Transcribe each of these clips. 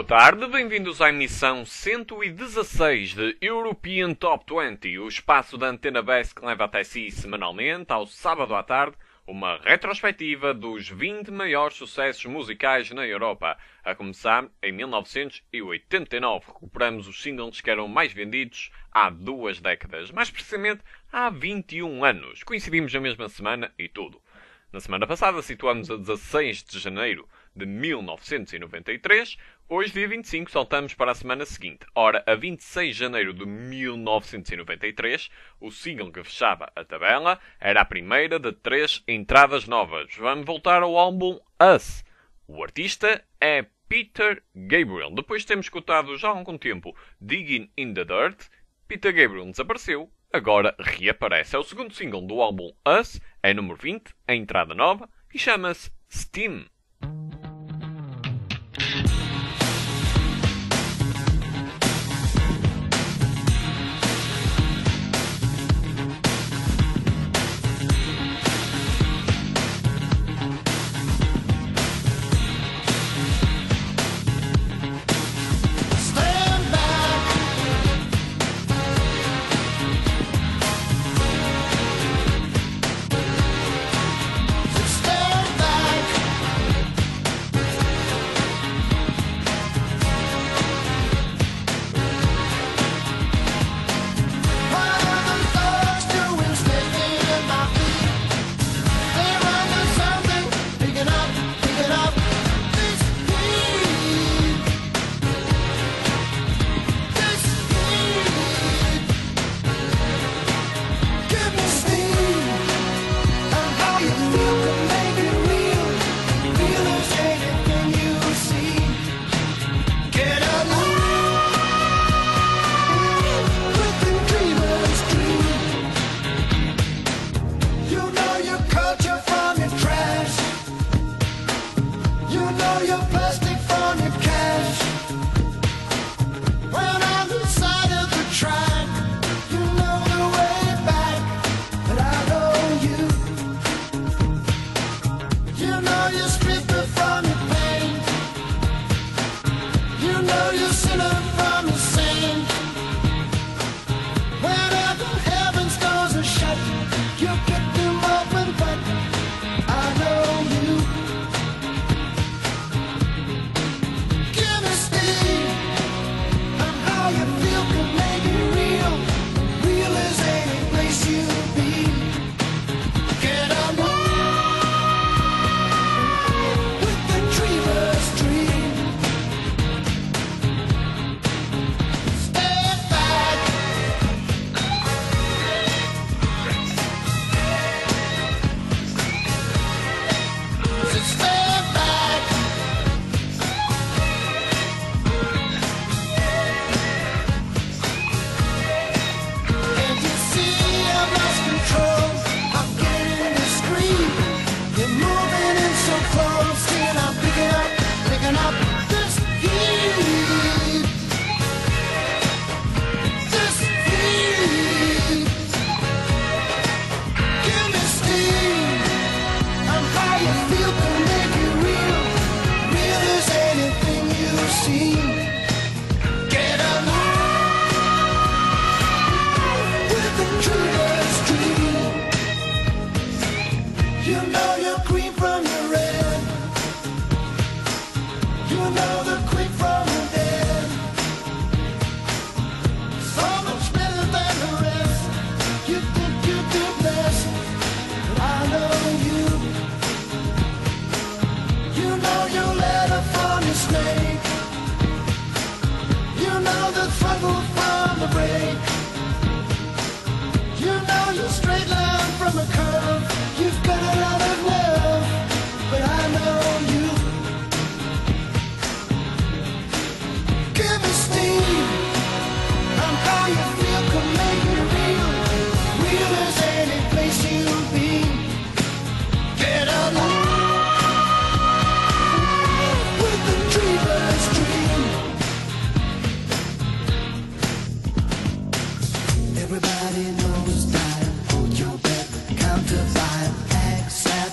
tarde, bem-vindos à emissão 116 de European Top 20, o espaço da Antena Best que leva até si semanalmente, ao sábado à tarde, uma retrospectiva dos 20 maiores sucessos musicais na Europa. A começar em 1989, recuperamos os singles que eram mais vendidos há 2 décadas, mais precisamente há 21 anos. Coincidimos na mesma semana e tudo. Na semana passada situamos a 16 de janeiro de 1993, hoje dia 25 saltamos para a semana seguinte. Ora, a 26 de janeiro de 1993, o single que fechava a tabela era a primeira de 3 entradas novas. Vamos voltar ao álbum Us. O artista é Peter Gabriel. Depois de termos escutado já há algum tempo Digging in the Dirt, Peter Gabriel desapareceu, agora reaparece. É o segundo single do álbum Us, é número 20, a entrada nova, e chama-se Steam.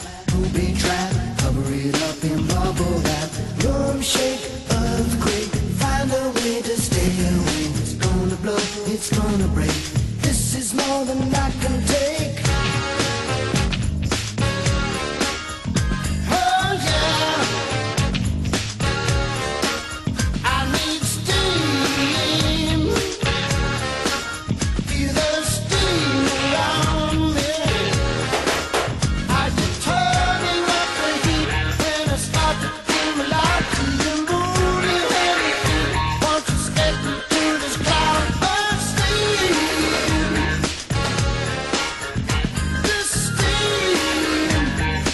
Cover it up in bubble wrap. Rum shake, earthquake, gonna break. This is more than I can take. Oh yeah, I need steam. Feel the steam around me. I get turning up the heat when I start to feel alive. Feeling moody when you want to step into this cloud of steam. This steam,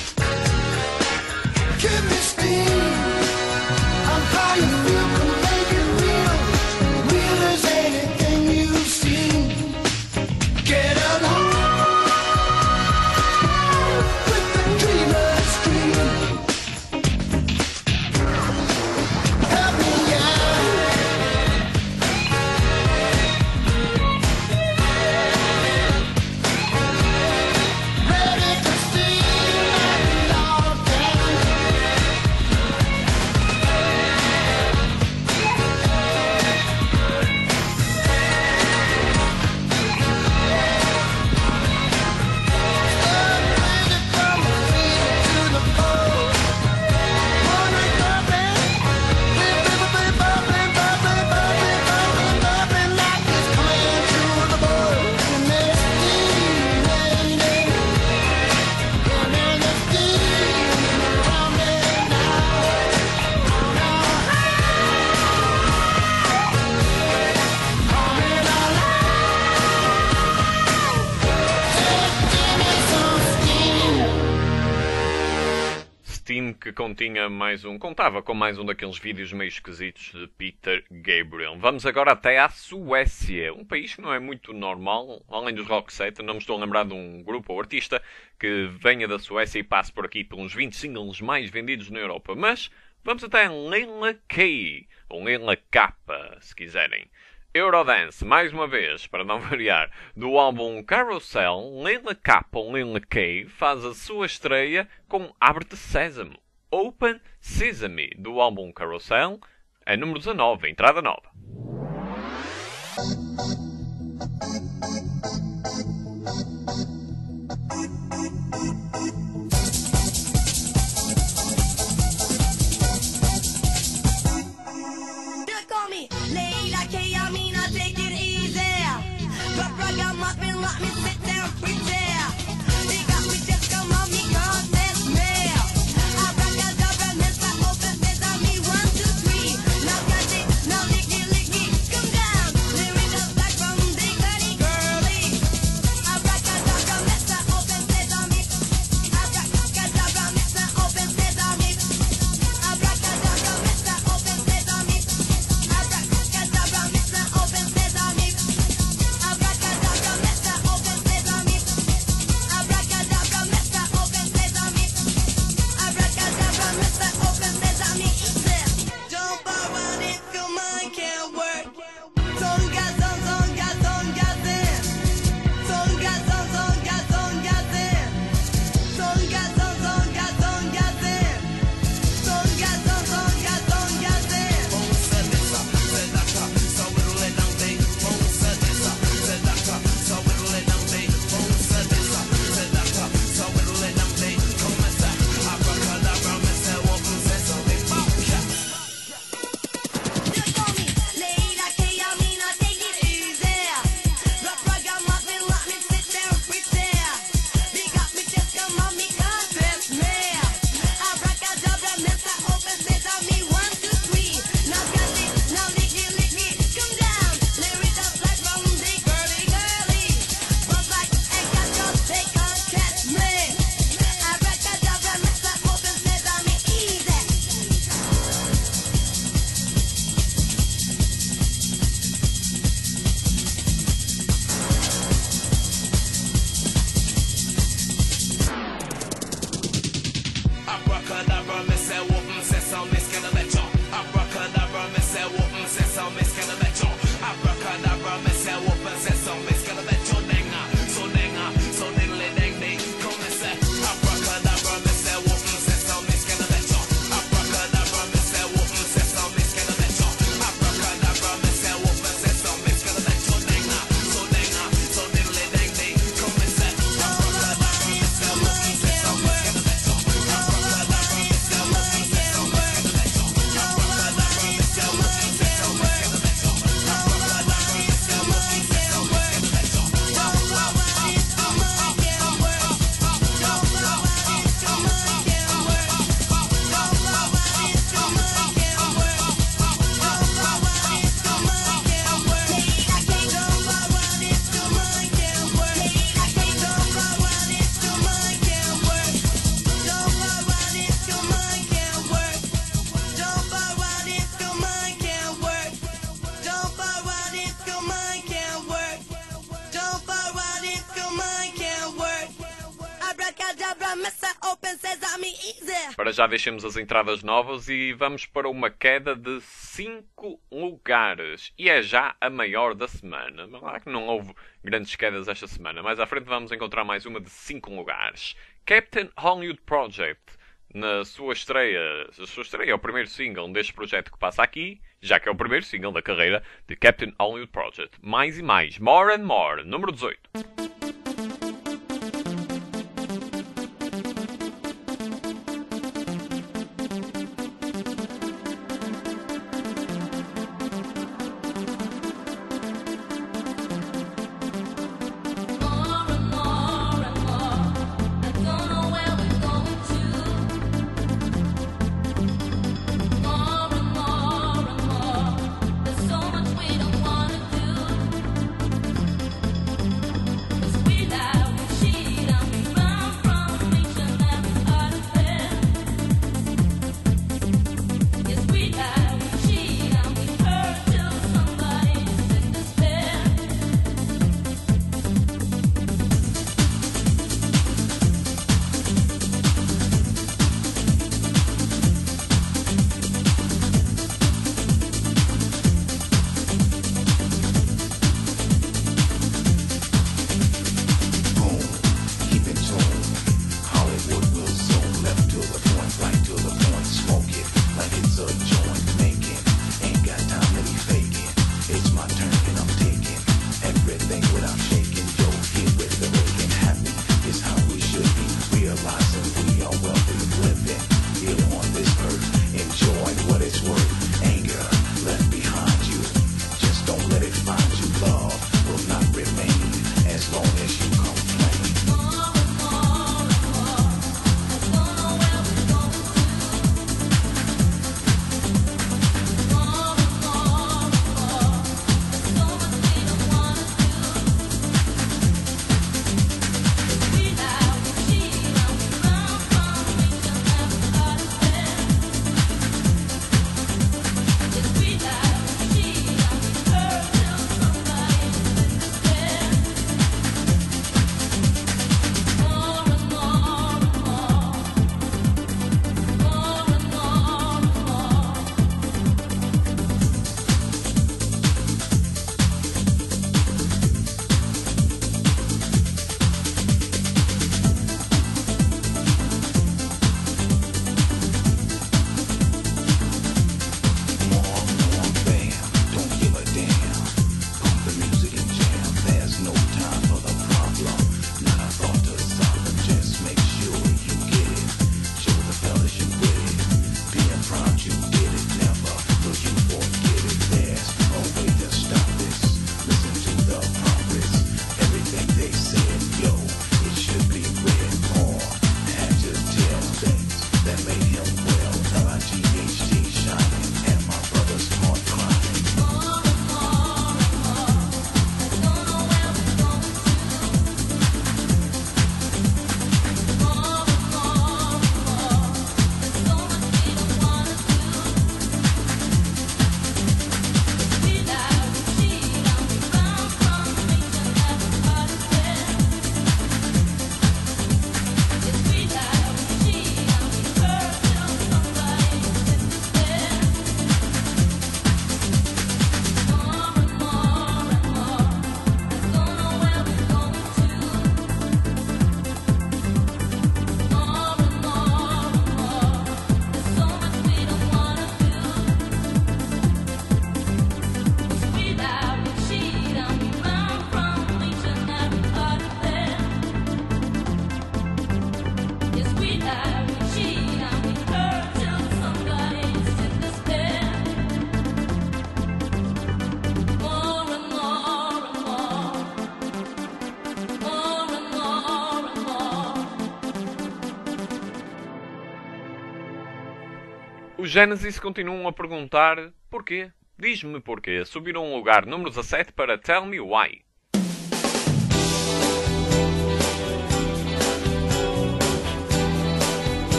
give me steam. I'm how you feel, can make it real. Real as anything you've seen. Get along with the dreamer's dream. Help me out. Ready to steam and all down. Steam, que contava com mais um daqueles vídeos meio esquisitos de Peter Gabriel. Vamos agora até à Suécia, um país que não é muito normal, além dos Roxette. Não me estou a lembrar de um grupo ou artista que venha da Suécia e passe por aqui pelos 20 singles mais vendidos na Europa. Mas vamos até Leila K, ou Leila K, se quiserem. Eurodance, mais uma vez, para não variar, do álbum Carousel, Leila K ou Leila K faz a sua estreia com Abre-te Sésamo, Open Sesame, do álbum Carousel, a número 19, entrada nova. Just call me Leila K, I mean I take it easy. Drop ragamuffin, let me sit down, pretend. They got me just come on me, can't miss me. Abracadabra, Mr. Open Sesame, 1, 2, 3. Now got it, now lick me, come down. Lyrical back from the girly girly. Abracadabra, Mr. Open Sesame. I mean easy. Para já deixemos as entradas novas e vamos para uma queda de 5 lugares. E é já a maior da semana. Claro que não houve grandes quedas esta semana. Mais à frente vamos encontrar mais uma de 5 lugares. Captain Hollywood Project. Na sua estreia, é o primeiro single deste projeto que passa aqui, já que é o primeiro single da carreira de Captain Hollywood Project. Mais e mais. More and More. Número 18. Os Genesis continuam a perguntar porquê. Diz-me porquê. Subiram um lugar número 17 para Tell Me Why.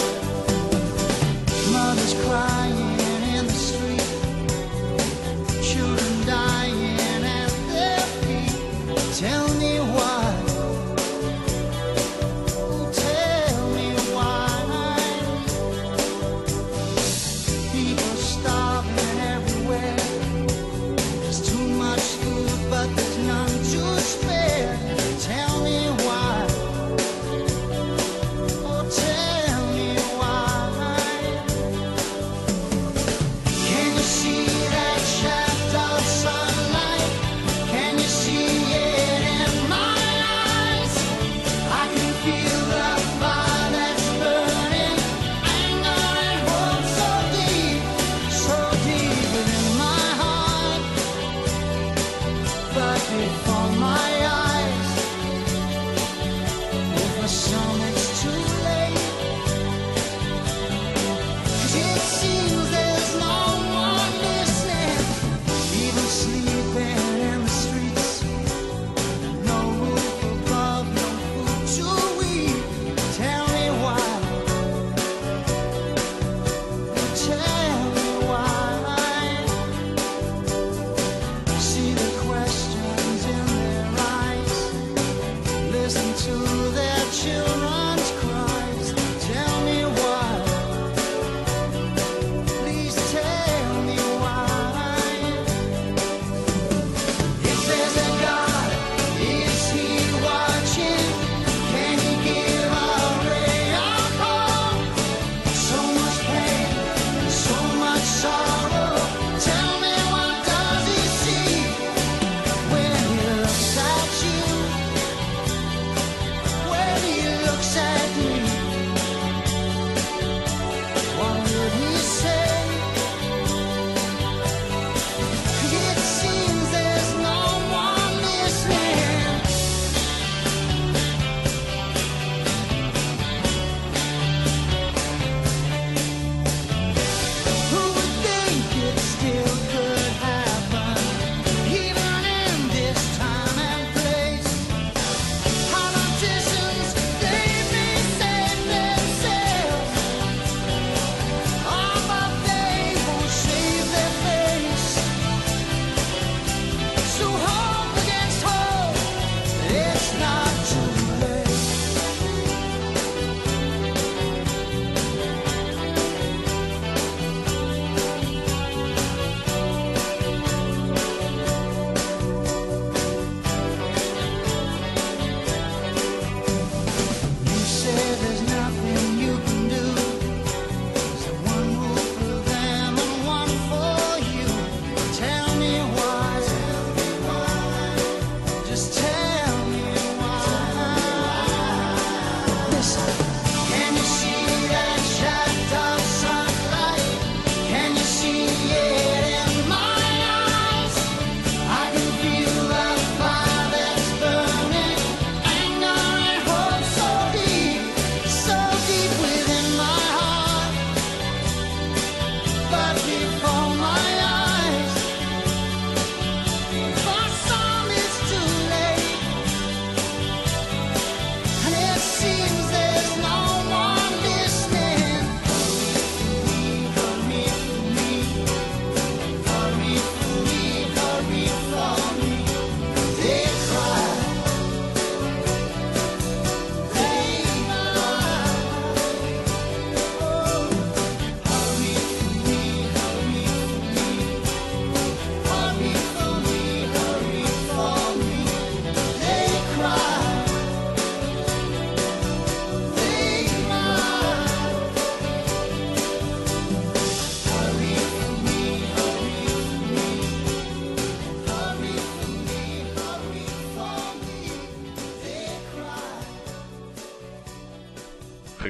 Mother's crying in the street.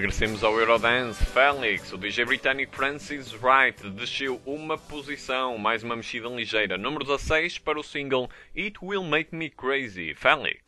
Regressemos ao Eurodance. Felix, o DJ britânico Francis Wright, desceu uma posição, mais uma mexida ligeira. Número 16 para o single It Will Make Me Crazy. Felix.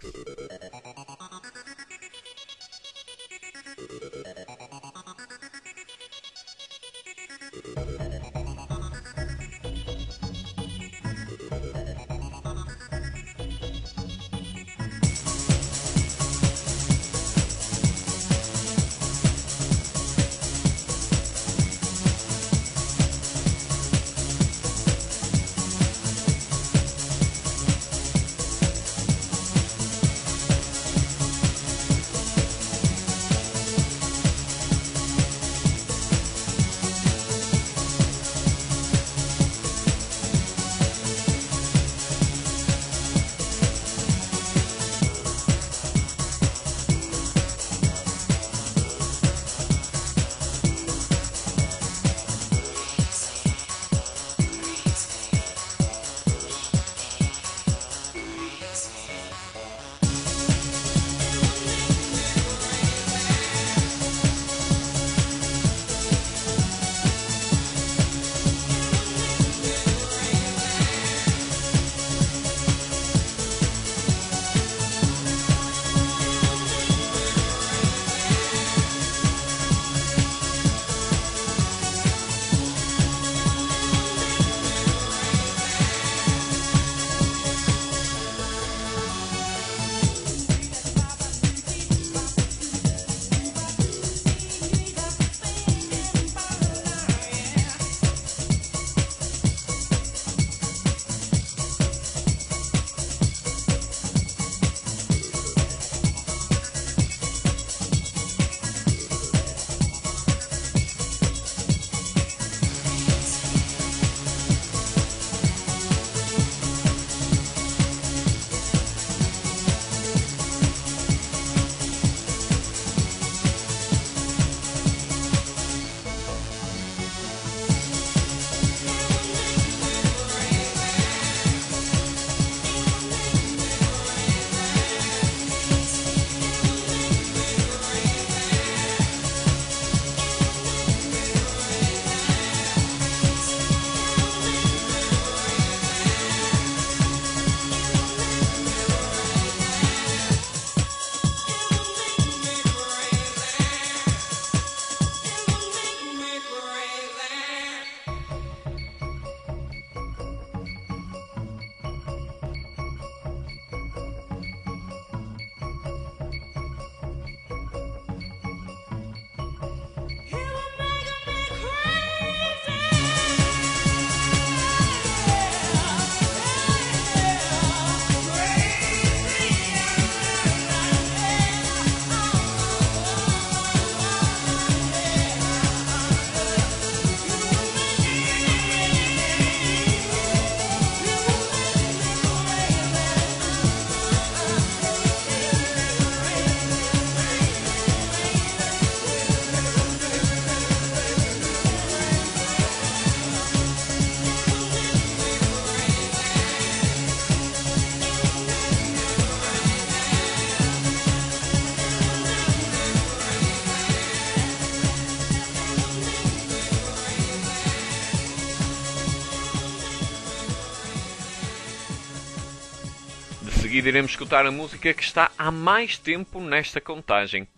seguida iremos escutar a música que está há mais tempo nesta contagem.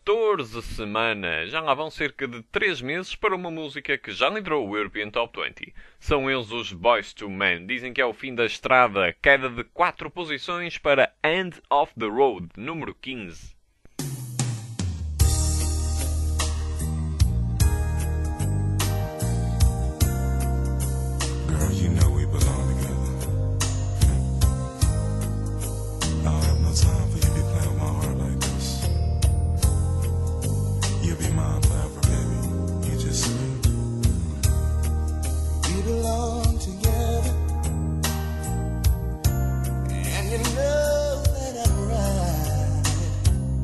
14 semanas. Já lá vão cerca de 3 meses para uma música que já liderou o European Top 20. São eles os Boyz II Men. Dizem que é o fim da estrada. Queda de 4 posições para End of the Road, número 15. Time for you to be playing with my heart like this. You'll be mine forever, baby. You just say We belong together, and you know that I'm right.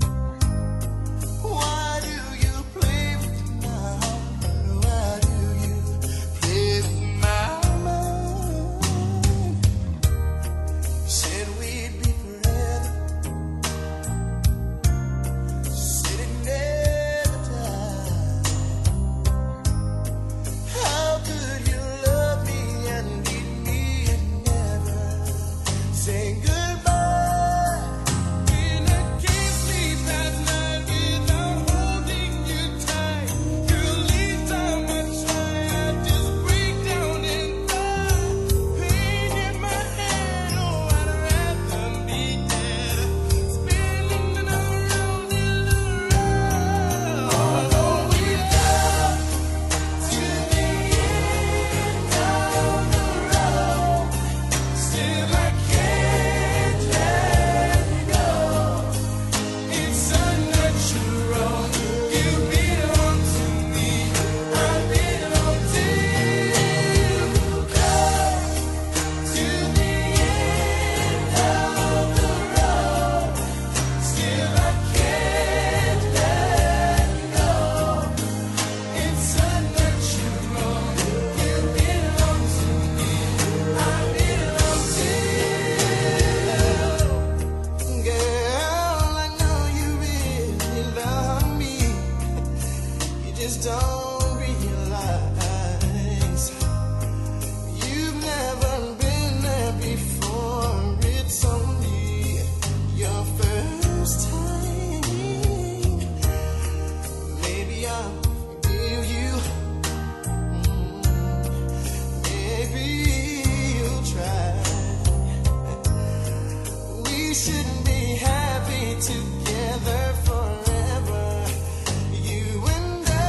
lies. You've never been there before. It's only your first time. Maybe I'll forgive you. Maybe you'll try. We should be happy together forever. You and I.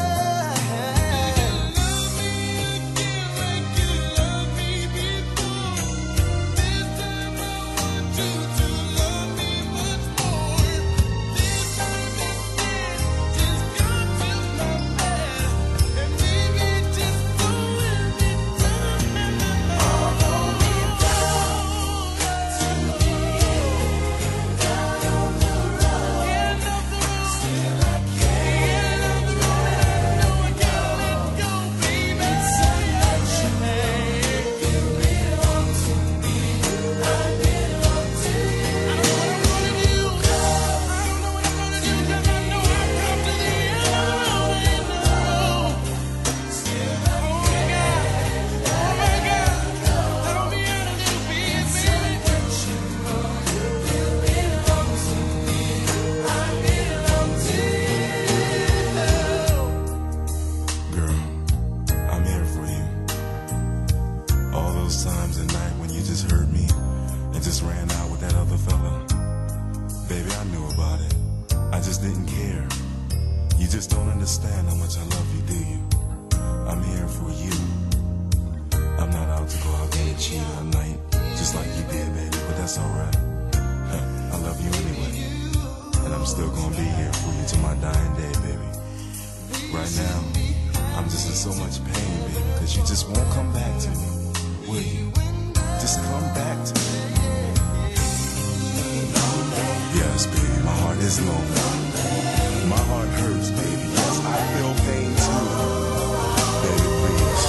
Love me again like you loved me before. This time I want you to love me much more. This time instead, just come to my bed. And maybe just go anytime. Although we don't to the end of the road, still I can't. End of the road, I know I can't let go, baby. It's unfortunate. You belong to me. I belong to you. I don't know what I'm gonna do. I don't know what I'm gonna do, 'cause I know I've come to the end of the road, end of the road. Still I can't. Oh my God. Help me out a little bit, baby. You belong to me. I belong to you. Girl, I'm here for you. All those times at night when you just hurt me and just ran out with that other fella. Baby, I knew about it. I just didn't care. You just don't understand how much I love you, do you? I'm here for you. I'm not out to go out there and cheat all night, just like you did, baby, but that's alright. I love you anyway. And I'm still gonna be here for you to my dying day, baby. Right now, I'm just in so much pain, baby, because you just won't come back to me. Will you? Just come back to me. Yes, baby, my heart is lonely. My heart hurts, baby. Yes, I feel pain too. Baby, please.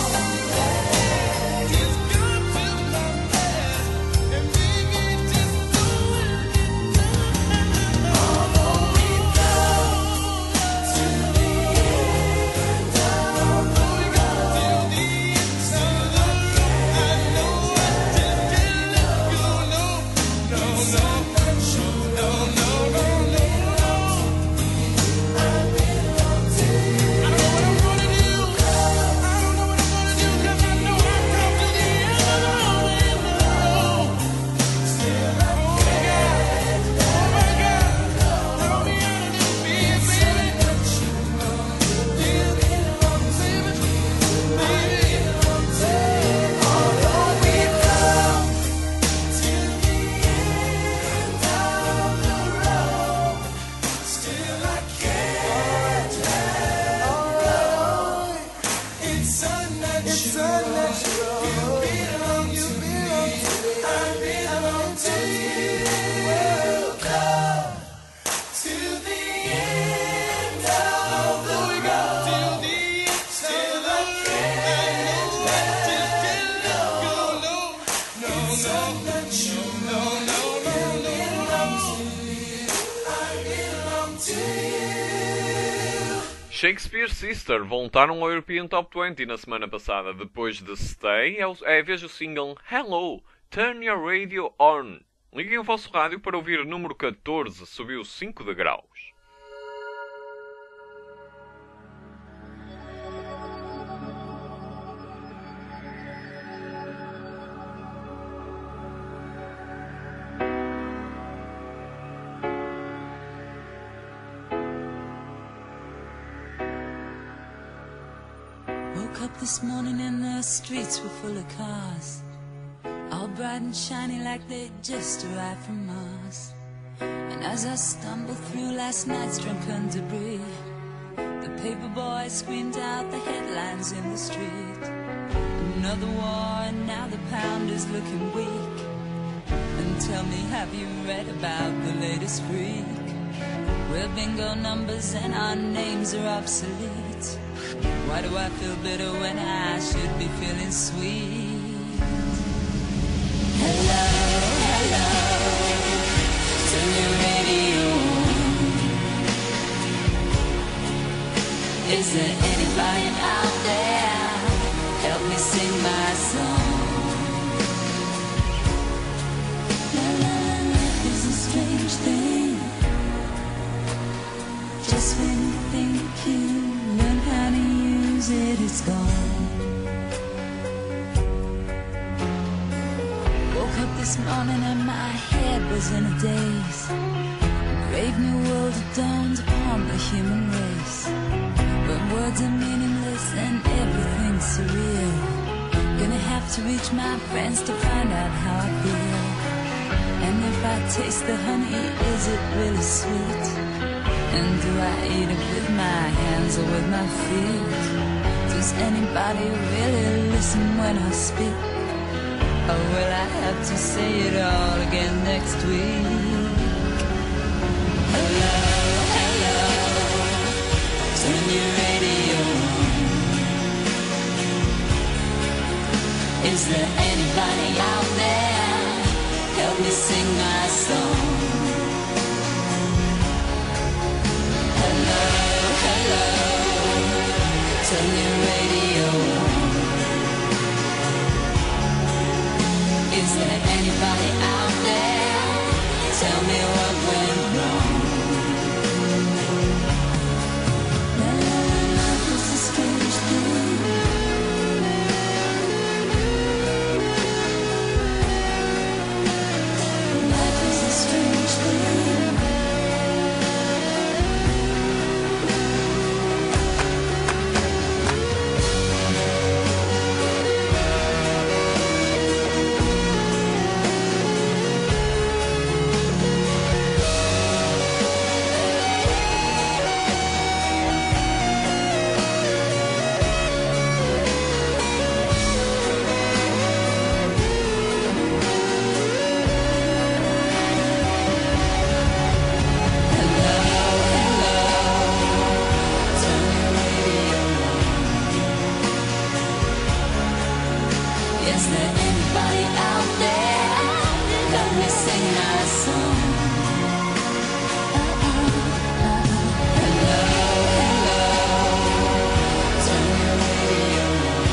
Just come to my bed. And maybe just go anytime. Although we don't to the end of the road, still I can't. I know I just can't let go. No, no, no. No, no, no, no, no. I belong to you. I don't know what I'm gonna do. I don't know what I'm gonna do, 'cause I know I've come to the end of the road, end of the road. Still I can't. Oh my God. Help me out a little bit, baby. You belong to me. Baby. Although we come to the end of the road, still I can't let go. It's unnatural. You belong to me. I belong to you. Come to the end of the road. Still I can't let go. No, no, no, no, no, no, no. I belong to you. Shakespeare Sister voltaram ao European Top 20 na semana passada. Depois de Stay, é a vez do single Hello, Turn Your Radio On. Liguem o vosso rádio para ouvir o número 14, subiu 5 degraus. Woke up this morning and the streets were full of cars, all bright and shiny like they'd just arrived from Mars. And as I stumbled through last night's drunken debris, the paper boy screamed out the headlines in the street. Another war and now the pound is looking weak. And tell me, have you read about the latest freak? We're bingo numbers and our names are obsolete. Why do I feel bitter when I should be feeling sweet? Hello, hello, turn your radio on. Is there anything anybody out there help me sing my song? Life is a strange thing. Just when you think you learn how to use it, it's gone. Woke up this morning and my head was in a daze. A brave new world had dawned upon the human race. When words are meaningless and everything's surreal, gonna have to reach my friends to find out how I feel. And if I taste the honey, is it really sweet? And do I eat it with my hands or with my feet? Does anybody really listen when I speak? Or will I have to say it all again next week? Hello, hello, turn your radio on. Is there anybody out there? Help me sing my song. Hello, hello, turn your radio on. Is there anybody out there? Tell me what went wrong. Life is a strange thing. Life is a strange thing. Is there anybody out there? Let me sing my song. Hello, hello, turn your radio on.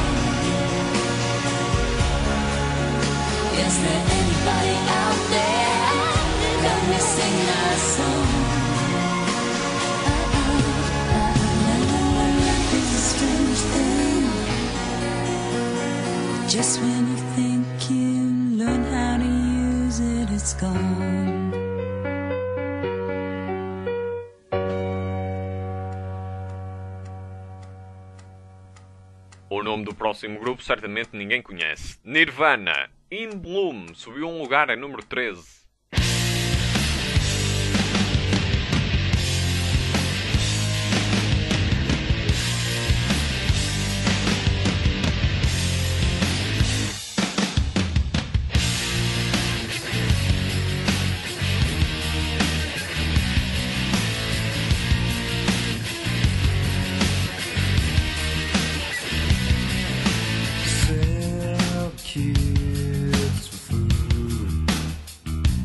Is there anybody out there? Let me sing my song. Life is a strange thing. Just when you think you learn how to use it, it's gone. O nome do próximo grupo certamente ninguém conhece. Nirvana, In Bloom, subiu um lugar em número 13. Sell kids for food.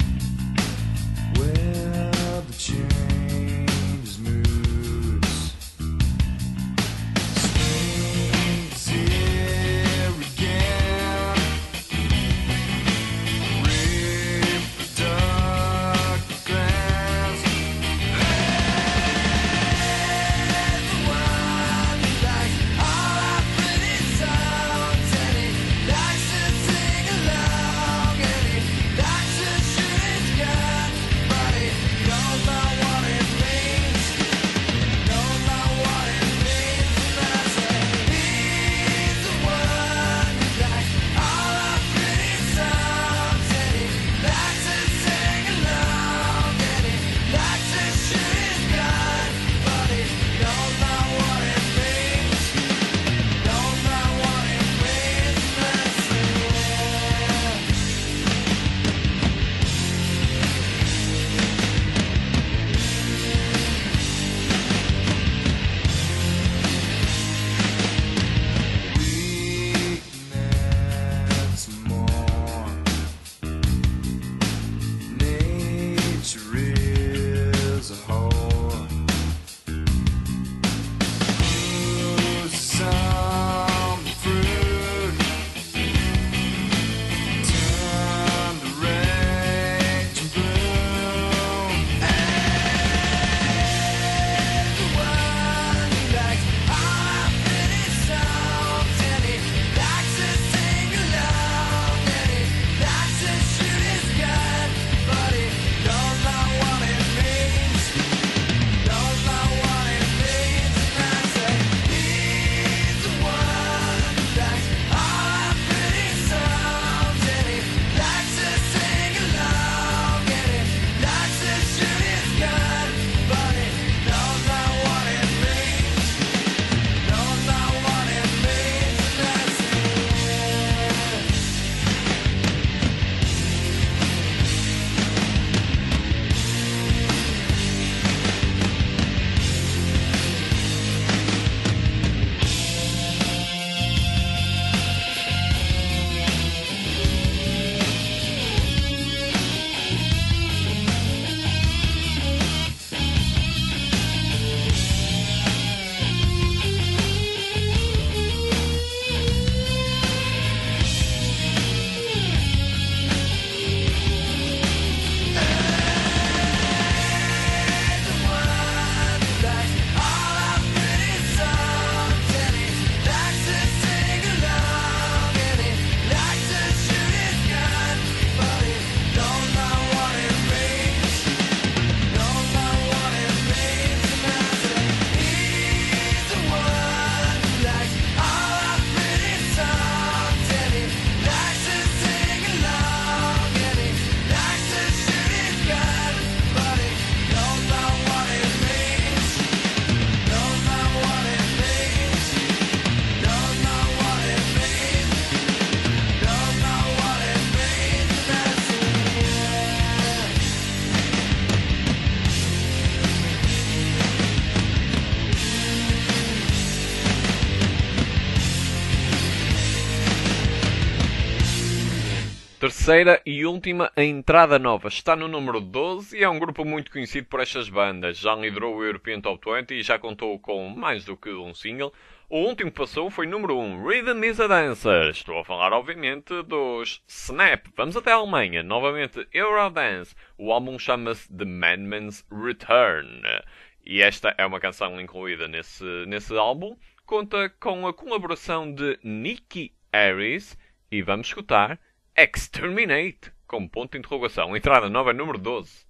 Terceira e última, a entrada nova está no número 12 e é um grupo muito conhecido por estas bandas. Já liderou o European Top 20 e já contou com mais do que um single. O último que passou foi número 1, Rhythm is a Dancer. Estou a falar, obviamente, dos Snap. Vamos até a Alemanha, novamente Eurodance. O álbum chama-se The Madman's Return. E esta é uma canção incluída nesse álbum. Conta com a colaboração de Nicky Harris e vamos escutar Exterminate, com ponto de interrogação. Entrada nova número 12.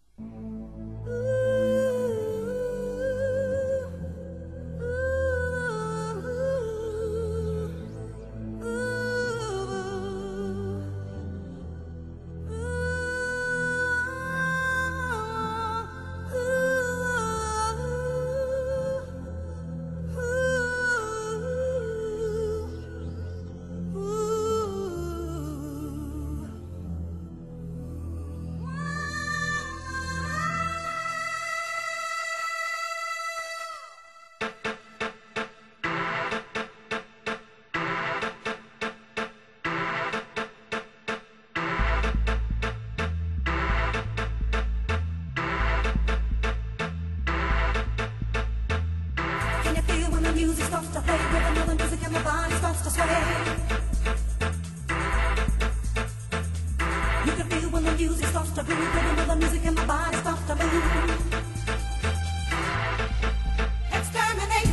Can you feel when the music starts to play? Rhythm of the music and the body starts to sway. You can feel when the music starts to groove. Rhythm of the music and the body starts to move. Exterminate.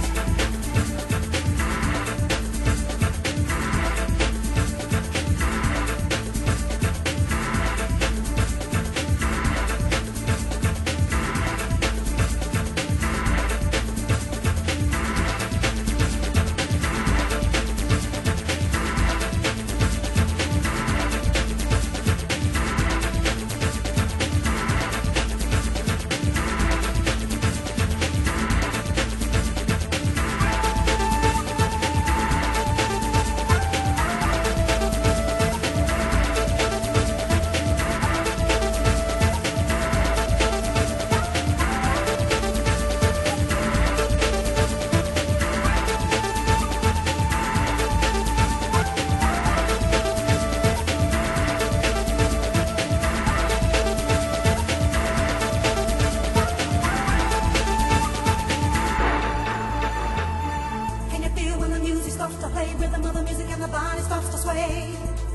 Can you feel when the music starts to play? Rhythm of the music and the body starts to sway.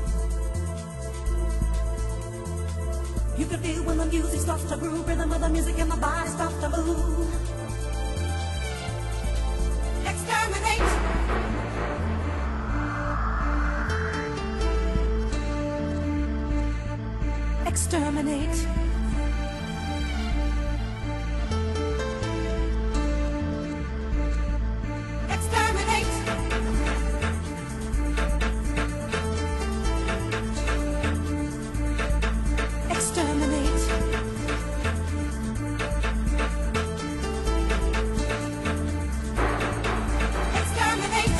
You can feel when the music starts to groove. Rhythm of the music and the body starts to move. Exterminate. Exterminate. Exterminate. Exterminate. Exterminate.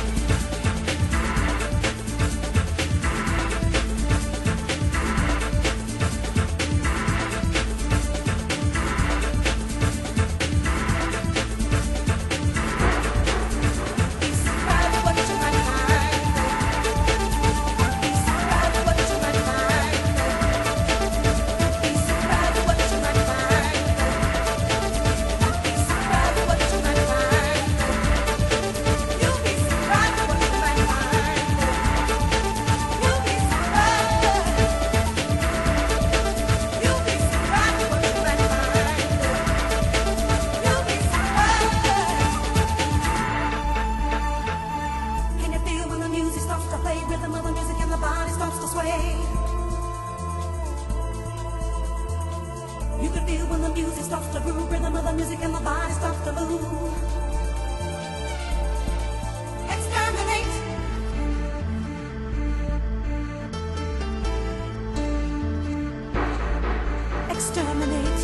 Be surprised what you might find. Be surprised what you might find. Be surprised what you might find. Be surprised what you might find. You'll be surprised what you might find. You'll be surprised. You'll be surprised what you might find. You'll be surprised. Can you feel when the music starts to play? Rhythm of the music and the body starts to sway. You can feel when the music starts to groove. Rhythm of the music and the body starts to move. Exterminate. Exterminate.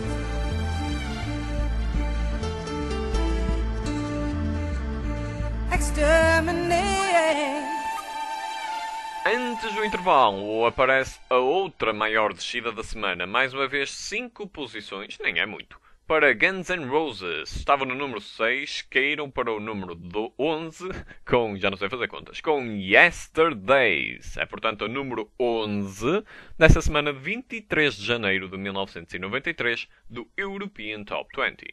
Exterminate. Antes do intervalo, aparece a outra maior descida da semana. Mais uma vez, 5 posições, nem é muito. para Guns N' Roses. Estavam no número 6, caíram para o número 11 com, já não sei fazer contas, com Yesterdays. É, portanto, o número 11 dessa semana de 23 de janeiro de 1993 do European Top 20.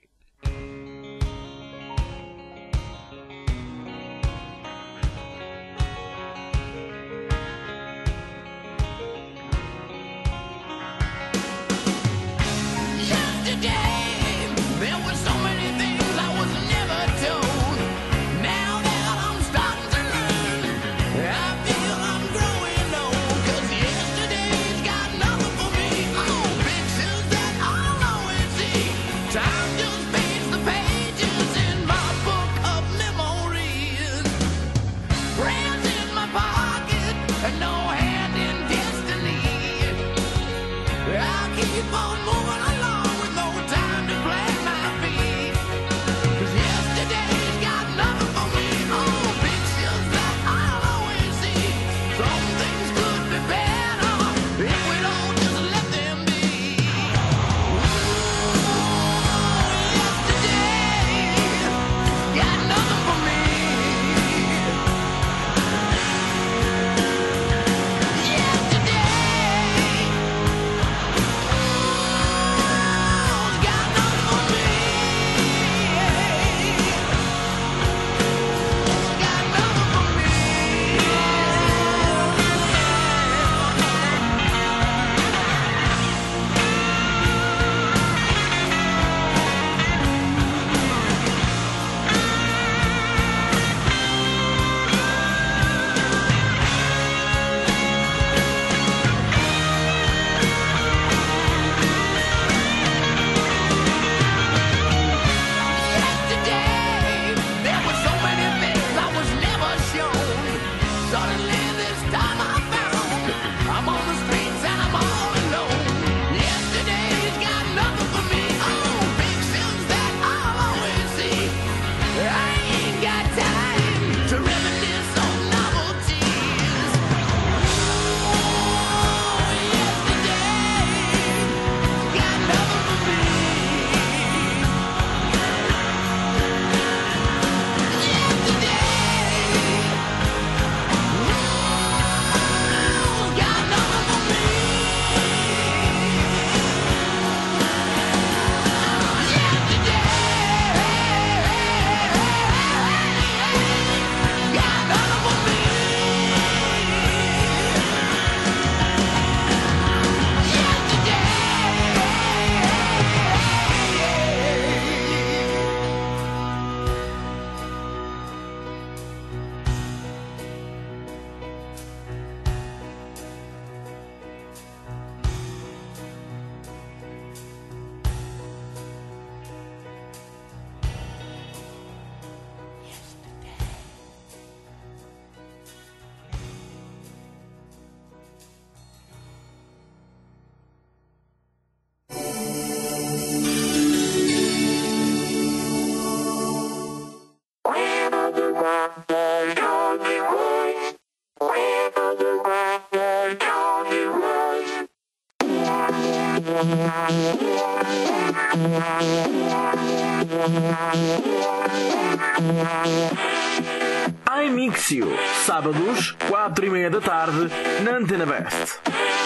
iMixio, sábados, 4:30 da tarde, na Antena Best.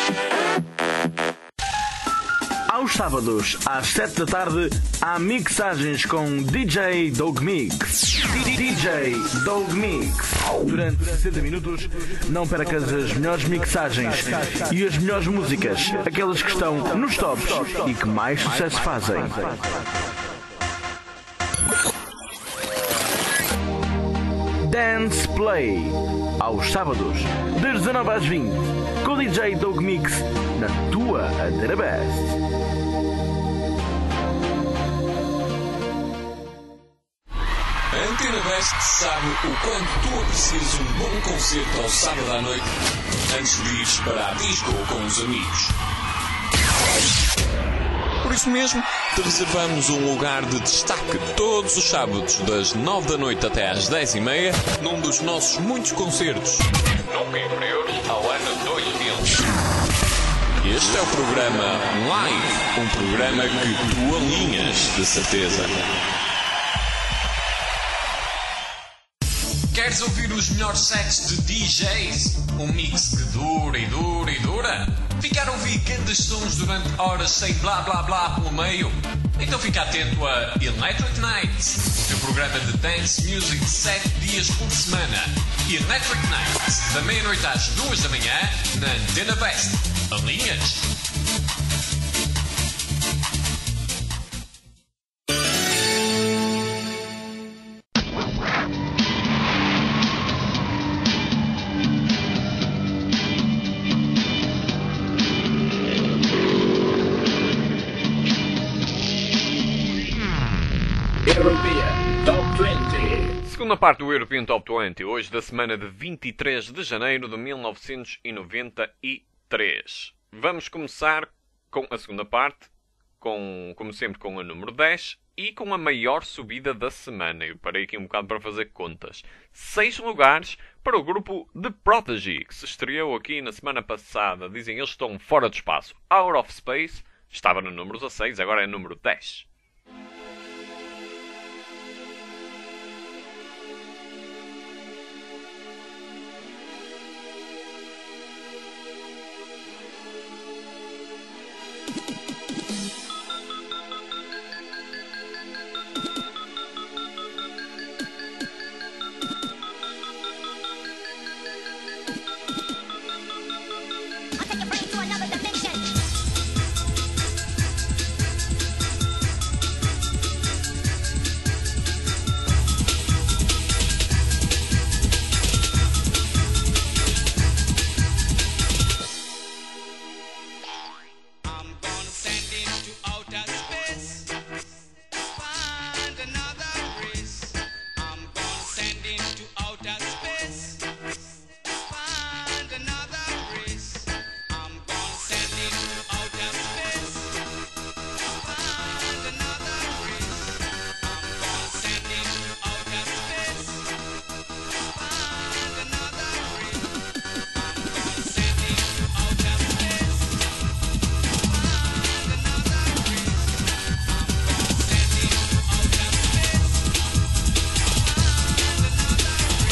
Aos sábados, às 7 da tarde, há mixagens com DJ Dog Mix. DJ Dog Mix. Durante 60 minutos, não percas as melhores mixagens e as melhores músicas, aquelas que estão nos tops e que mais sucesso fazem. Dance Play, aos sábados, das 19 às 20, com o DJ Dog Mix, na tua Antena Best. A Antena Best sabe o quanto tu aprecias um bom concerto ao sábado à noite, antes de ires para a disco ou com os amigos. Por isso mesmo, te reservamos um lugar de destaque todos os sábados, das 9 da noite até às 10:30, num dos nossos muitos concertos, nunca inferiores ao ano 2000. Este é o programa Live, um programa que tu alinhas de certeza. Queres ouvir os melhores sets de DJs? Um mix que dura e dura e dura? Ficar a ouvir grandes sons durante horas sem blá blá blá pelo meio? Então fica atento a Electric Nights, o teu programa de dance music 7 dias por semana. Electric Nights, da meia-noite às 2 da manhã, na Antena Best. Alinhas? European Top 20. Segunda parte do European Top 20, hoje da semana de 23 de janeiro de 1993. Vamos começar com a segunda parte, como sempre com a número 10 e com a maior subida da semana. Eu parei aqui um bocado para fazer contas. 6 lugares para o grupo The Prodigy, que se estreou aqui na semana passada. Dizem eles estão fora de espaço. Out of Space estava no número 16, agora é número 10. I'll take your brain to another dimension. I'm gonna send into outer space. Find another race. I'm gonna send into outer space. Find another race. I'm gonna send into outer space. Find another race. I'm gonna send into outer space. Find another race. I'm gonna send into outer space. Find another race.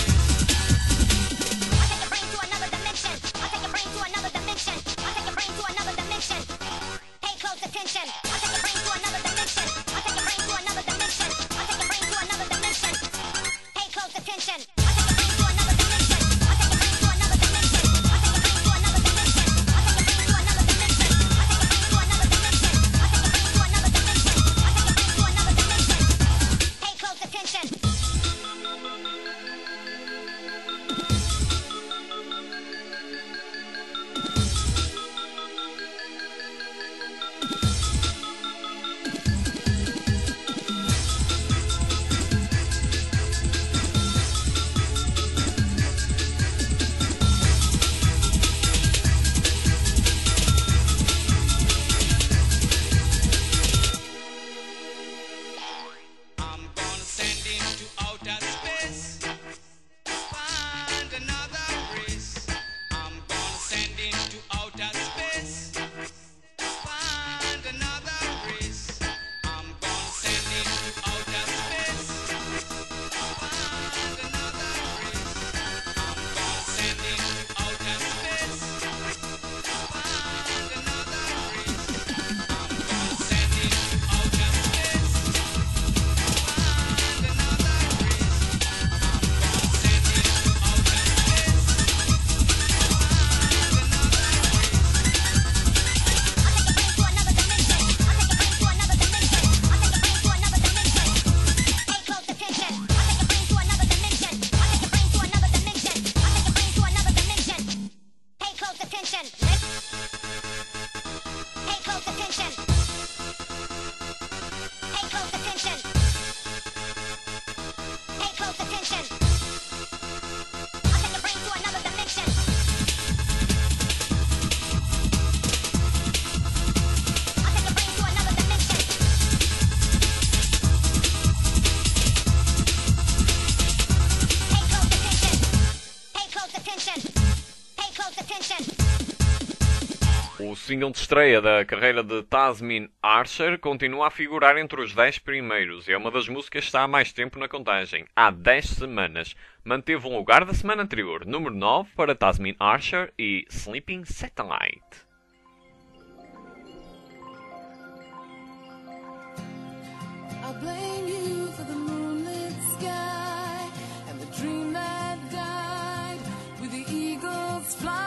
O single de estreia da carreira de Tasmin Archer continua a figurar entre os 10 primeiros e é uma das músicas que está há mais tempo na contagem, há 10 semanas. Manteve um lugar da semana anterior, número 9 para Tasmin Archer e Sleeping Satellite. I blame you for the moonlit sky and the dream that died with the eagle's flight.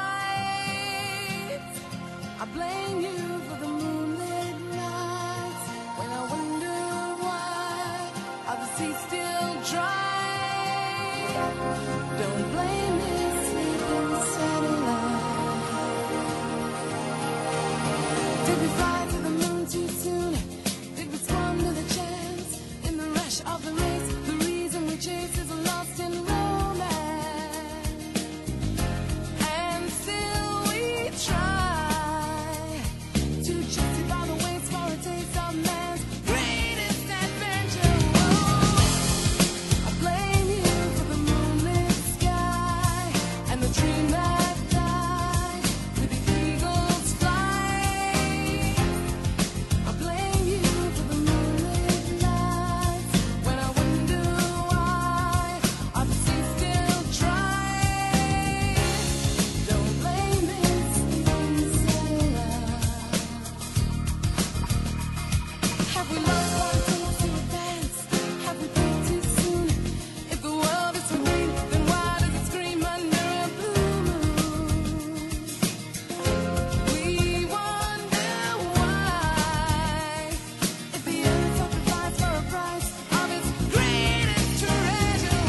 I blame you for the moonlit nights when I wonder why are the seas still dry. Don't blame this sleeping satellite. Did we fly to the moon too soon? Did we squander the chance in the rush of the race? The reason we chase is lost in romance, and still we try to justify the waste for a taste of man's greatest adventure. Whoa. I blame you for the moonlit sky and the dream that died with the eagle's flight. I blame you for the moonlit nights when I wonder why are the seas still dry. Don't blame this sleeping satellite. Have we lost our chance to advance? Have we peaked too soon? If the world is so green, then why does it scream under a blue moon? We wonder why. If the earth sacrificed for a price of its greatest treasure,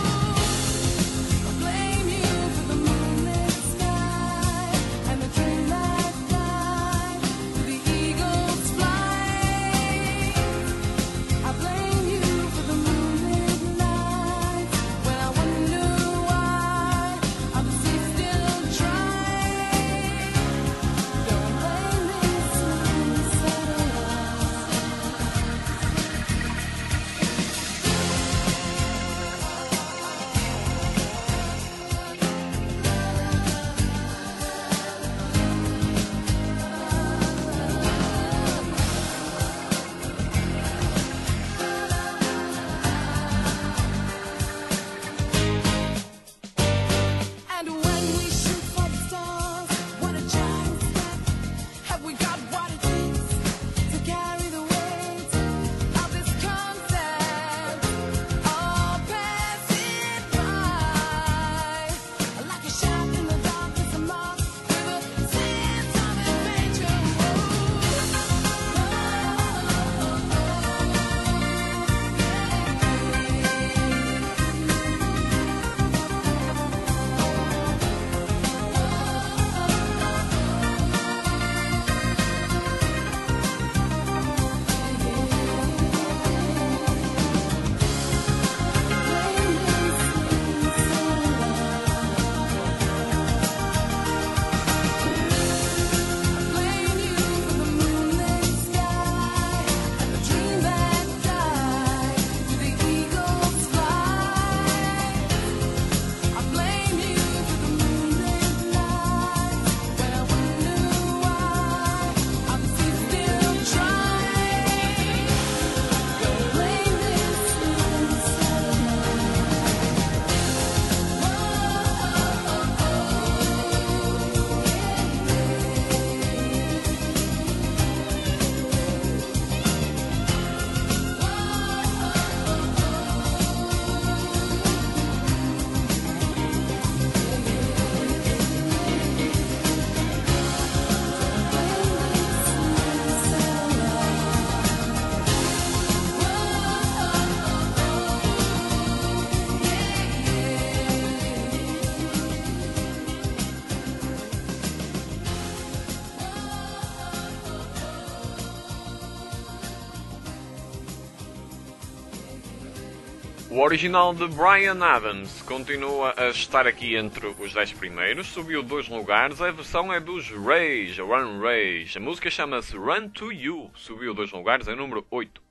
I blame you for the moonlit sky and the dream that died with the eagle's flight. I blame you for the moonlit nights when I wonder why are the seas still dry. Don't blame this sleeping satellite. And when we shoot for the stars, what a giant step. Have we got what it takes to carry the weight of this concept? All passing by like a shot in the darkness of Mars with a sense of adventure. Blame you for the moonlit sky and the dream that died with the eagle's flight. I blame you for the moonlit nights when I wonder why are the seas still dry. Don't blame this sleeping O original de Bryan Adams continua a estar aqui entre os 10 primeiros, subiu 2 lugares, a versão é dos Rage, Run Rage. A música chama-se Run to You, subiu 2 lugares, é número 8.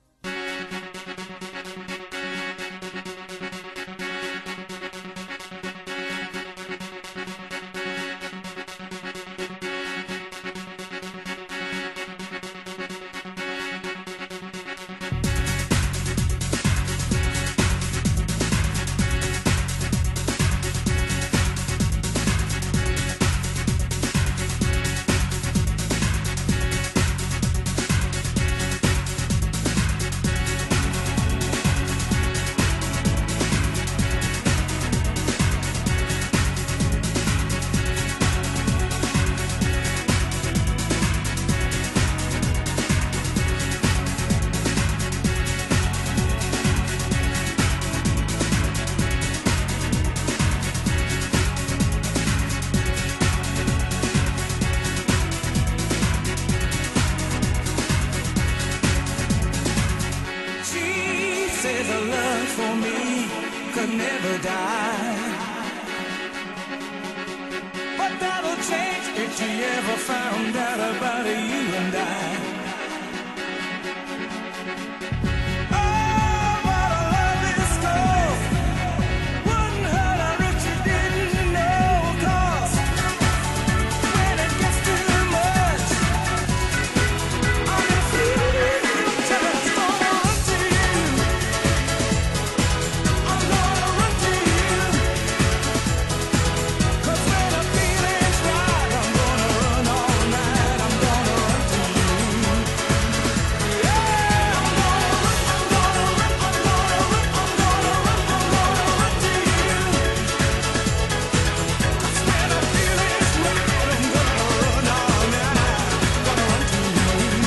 die. But that'll change if she ever found out about you and I. Oh, what a lovely story. Wouldn't hurt her if she didn't know, 'cause when it gets too much, I'm gonna feel it, just gonna run to you. I'm gonna run to you. 'Cause when the feeling's right, I'm gonna run all night. I'm gonna run to you. Yeah, I'm gonna run, I'm gonna run, I'm gonna run, I'm gonna run, I'm gonna run to you. 'Cause when the feeling's right, I'm gonna run all night. Gonna run to you.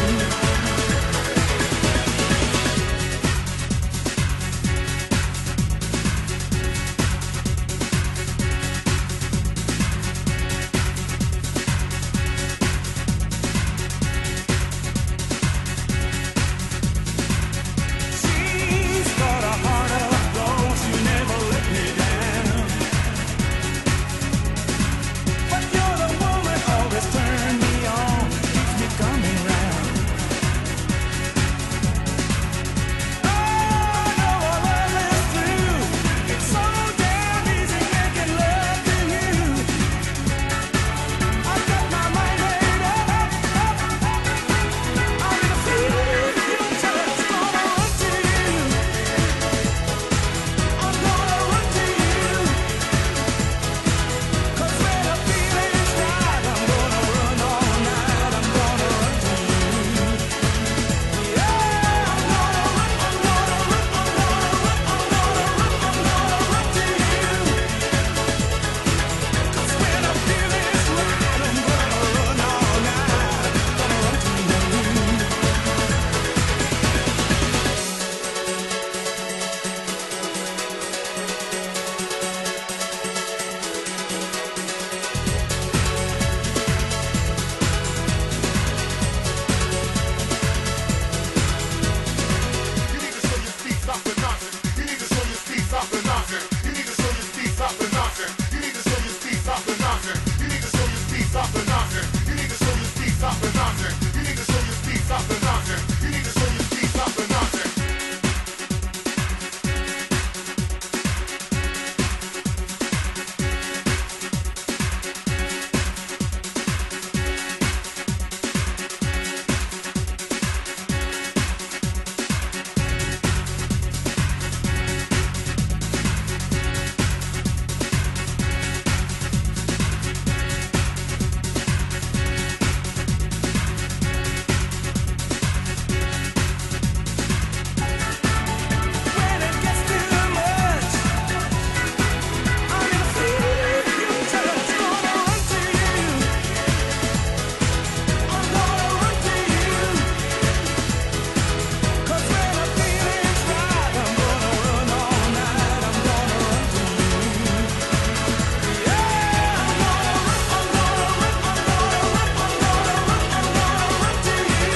She's got a heart of gold, she never let me down. But you're the woman always turn me on, keeps me coming round. Oh, I know our love is true. It's so damn easy making love to you. I've got my mind made up. I'm gonna feel it, just gonna run to you. I'm gonna run to you. 'Cause when the feeling's right, I'm gonna run all night. I'm gonna run to you. Yeah, I'm gonna run, I'm gonna run, I'm gonna run, I'm gonna run, I'm gonna run to you. 'Cause when the feeling's right, I'm gonna run all night. Gonna run to you. You need to show your feet, stop the nonsense. You need to show your feet, stop the nonsense. You need to show your feet, stop the nonsense. You need to show your feet, stop the nonsense. You need to show your feet, stop the nonsense. You need to show your feet, stop the nonsense. You need to show your feet, stop the nonsense. You need to show your feet, stop the nonsense. When it gets too much, I'm gonna feel it, just gonna run to you. I'm gonna run to you. 'Cause when the feeling's right, I'm gonna run all night. I'm gonna run to you. Yeah, I'm gonna run, I'm gonna run, I'm gonna run, I'm gonna run, I'm gonna run to you.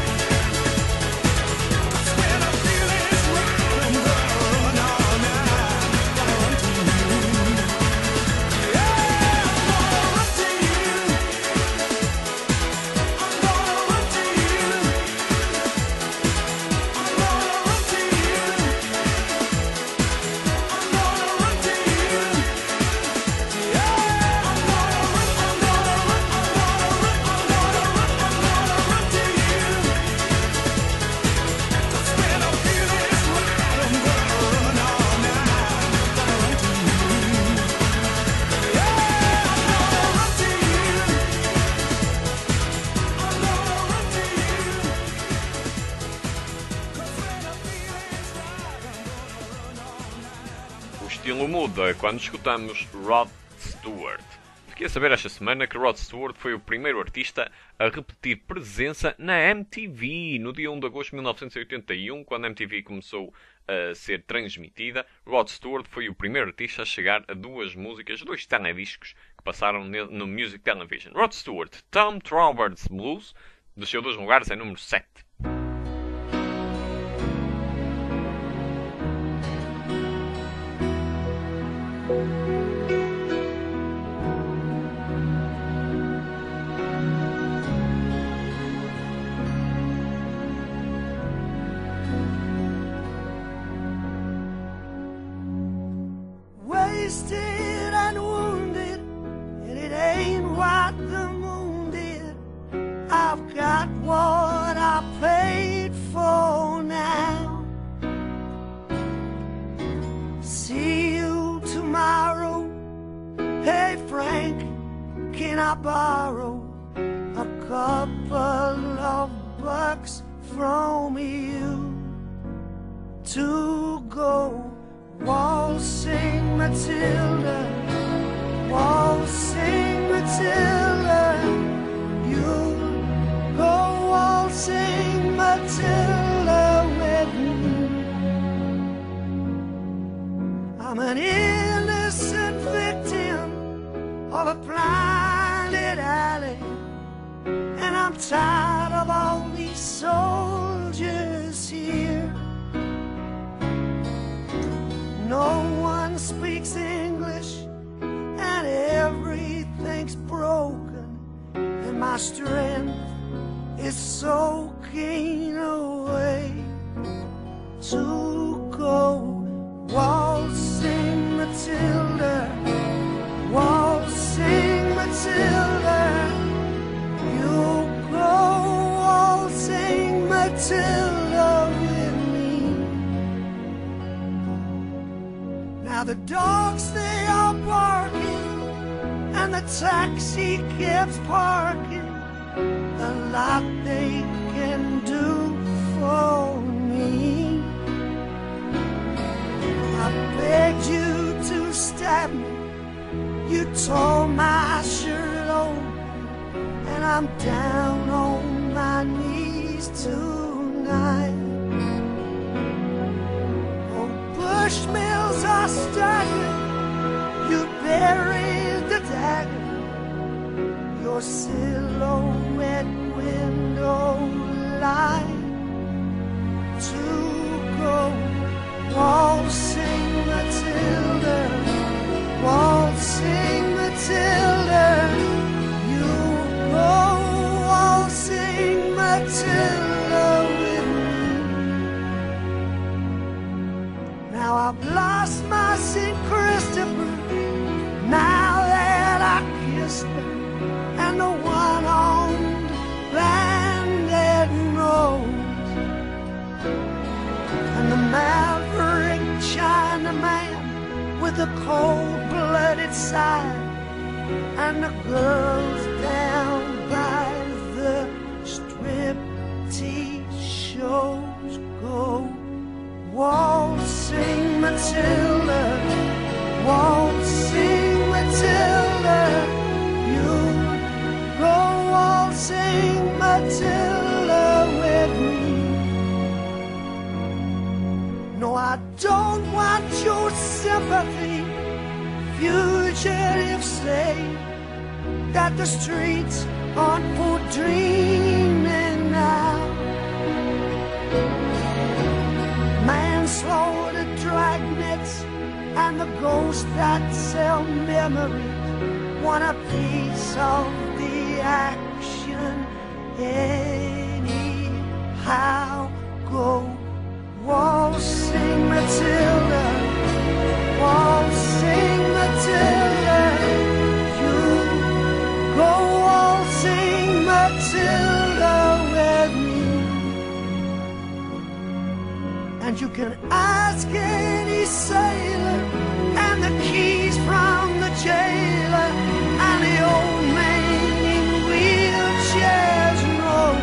'Cause when the feeling's right, I'm gonna run all night. Gonna run to you. Yeah, I'm gonna run to you. I'm gonna run to you. I'm gonna run to you. I'm gonna run to you. Yeah, I'm gonna run, I'm gonna run, I'm gonna run, I'm gonna run, I'm gonna run to you. 'Cause when the feeling's right, I'm gonna run all night. Gonna run to you. Yeah, I'm gonna run to you. I'm gonna run to you. 'Cause when the feeling's right, I'm gonna run all night. O estilo muda quando escutamos Rod Stewart. Fiquei a saber esta semana que Rod Stewart foi o primeiro artista a repetir presença na MTV no dia 1 de agosto de 1981, quando a MTV começou a ser transmitida. Rod Stewart foi o primeiro artista a chegar a duas músicas, dois telediscos que passaram no Music Television. Rod Stewart, Tom Trower's Blues, desceu 2 lugares, é número 7. wanted and wounded, and it ain't what the moon did. I've got what I paid for now. See you tomorrow. Hey Frank, can I borrow a couple of bucks from you to go waltzing Matilda, waltzing Matilda, you'll go waltzing Matilda with me. I'm an innocent victim of a blinded alley, and I'm tired of all these soldiers here. No one speaks English, and everything's broken, and my strength is soaking away. To go waltzing Matilda, waltzing Matilda, you'll go waltzing Matilda with me. Now the dogs, they are barking, and the taxi keeps parking. A lot they can do for me. I begged you to stab me, you tore my shirt open, and I'm down on my knees tonight. Oh, Bushmills are staggered, you buried the dagger, your silhouette window light. To go waltzing Matilda, waltzing Matilda, you go waltzing Matilda with me. Now I've lost my St. Christopher, now that I kissed her, and the one-armed bandit knows, and the maverick Chinaman with the cold-blooded side, and the girls down by the striptease shows go waltzing Matilda, waltzing Matilda, you go waltzing Matilda with me. No, I don't want your sympathy. Fugitives say that the streets aren't for dreaming now. Manslaughter, dragnets, and the ghosts that sell memories want a piece of the action anyhow. Go waltzing Matilda, waltzing Matilda, you go waltzing Matilda with me. And you can ask any sailor, and the keys from the jailer, and the old man in wheelchairs know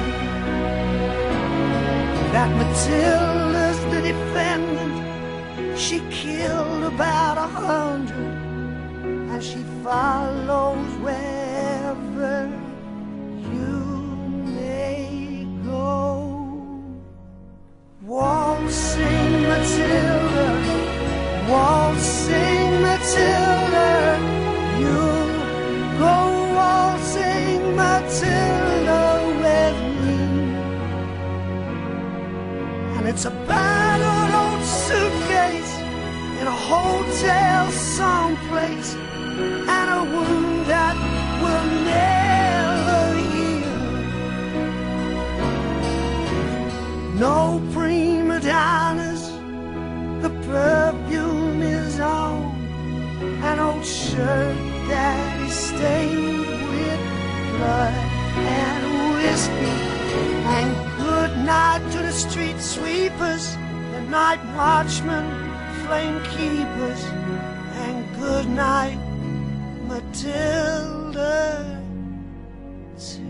that Matilda's the defendant. She killed about 100, and she follows wherever you may go. Waltzing Matilda, waltzing Matilda, you'll go waltzing Matilda with me. And it's a battered old suitcase in a hotel someplace, and a wound that will never heal. No prima donnas, old shirt that is stained with blood and whiskey. And good night to the street sweepers, the night watchmen, flame keepers. And good night, Matilda, too.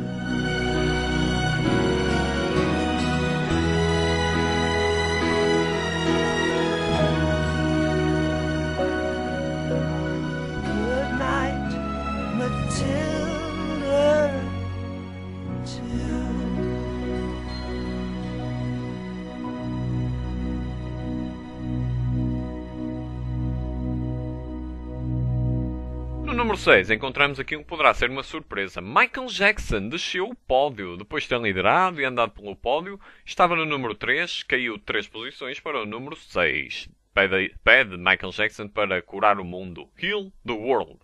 Good night, Matilda, too. No número 6 encontramos aqui um que poderá ser uma surpresa. Michael Jackson desceu o pódio. Depois de ter liderado e andado pelo pódio, estava no número 3, caiu 3 posições para o número 6. Pede Michael Jackson para curar o mundo. Heal the World.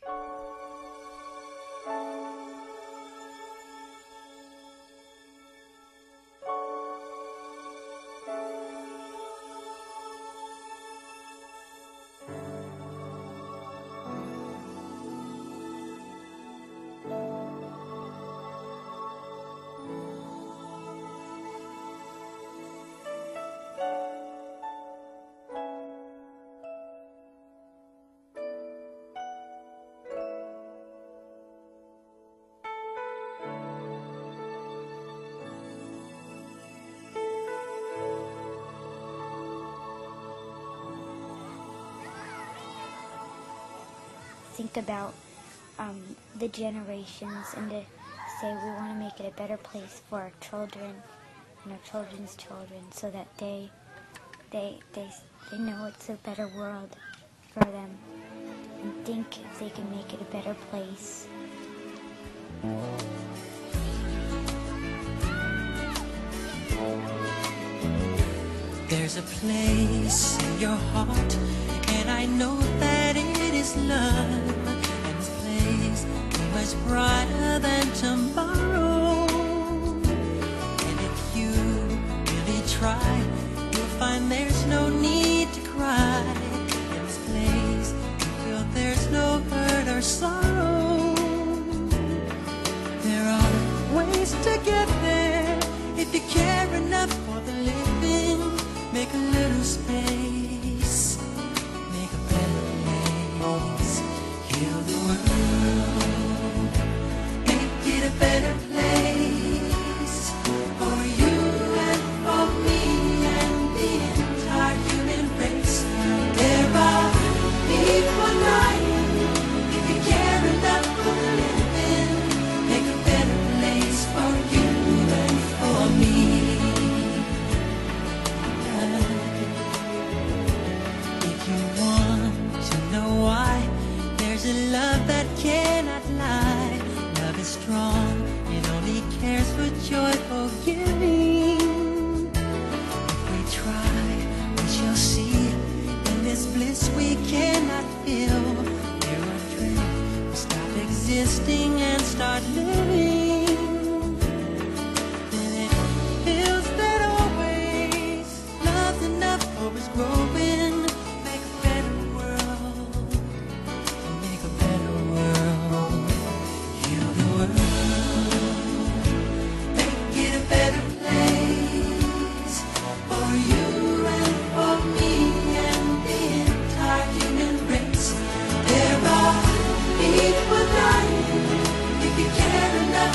Think about the generations and to say we want to make it a better place for our children and our children's children, so that they know it's a better world for them, and think if they can make it a better place. There's a place in your heart, and I know that it is love. And this place is much brighter than tomorrow. And if you really try, you'll find there's no need to cry. In this place, you feel there's no hurt or sorrow. There are ways to get there if you care enough for the living. Make a little space, make a better place, heal the world, make it a better place for you and for me and the entire human race. There are people dying. If you care enough for the living, make a better place for you and for me. There's a love that cannot lie. Love is strong, it only cares for joyful giving. If we try, we shall see. In this bliss we cannot feel. There are dreams, we stop existing and start living. Then it feels that always love's enough for us growing. Make a better world. Make a better world, heal the world, make it a better place for you and for me and the entire human race. There are people dying. If you care enough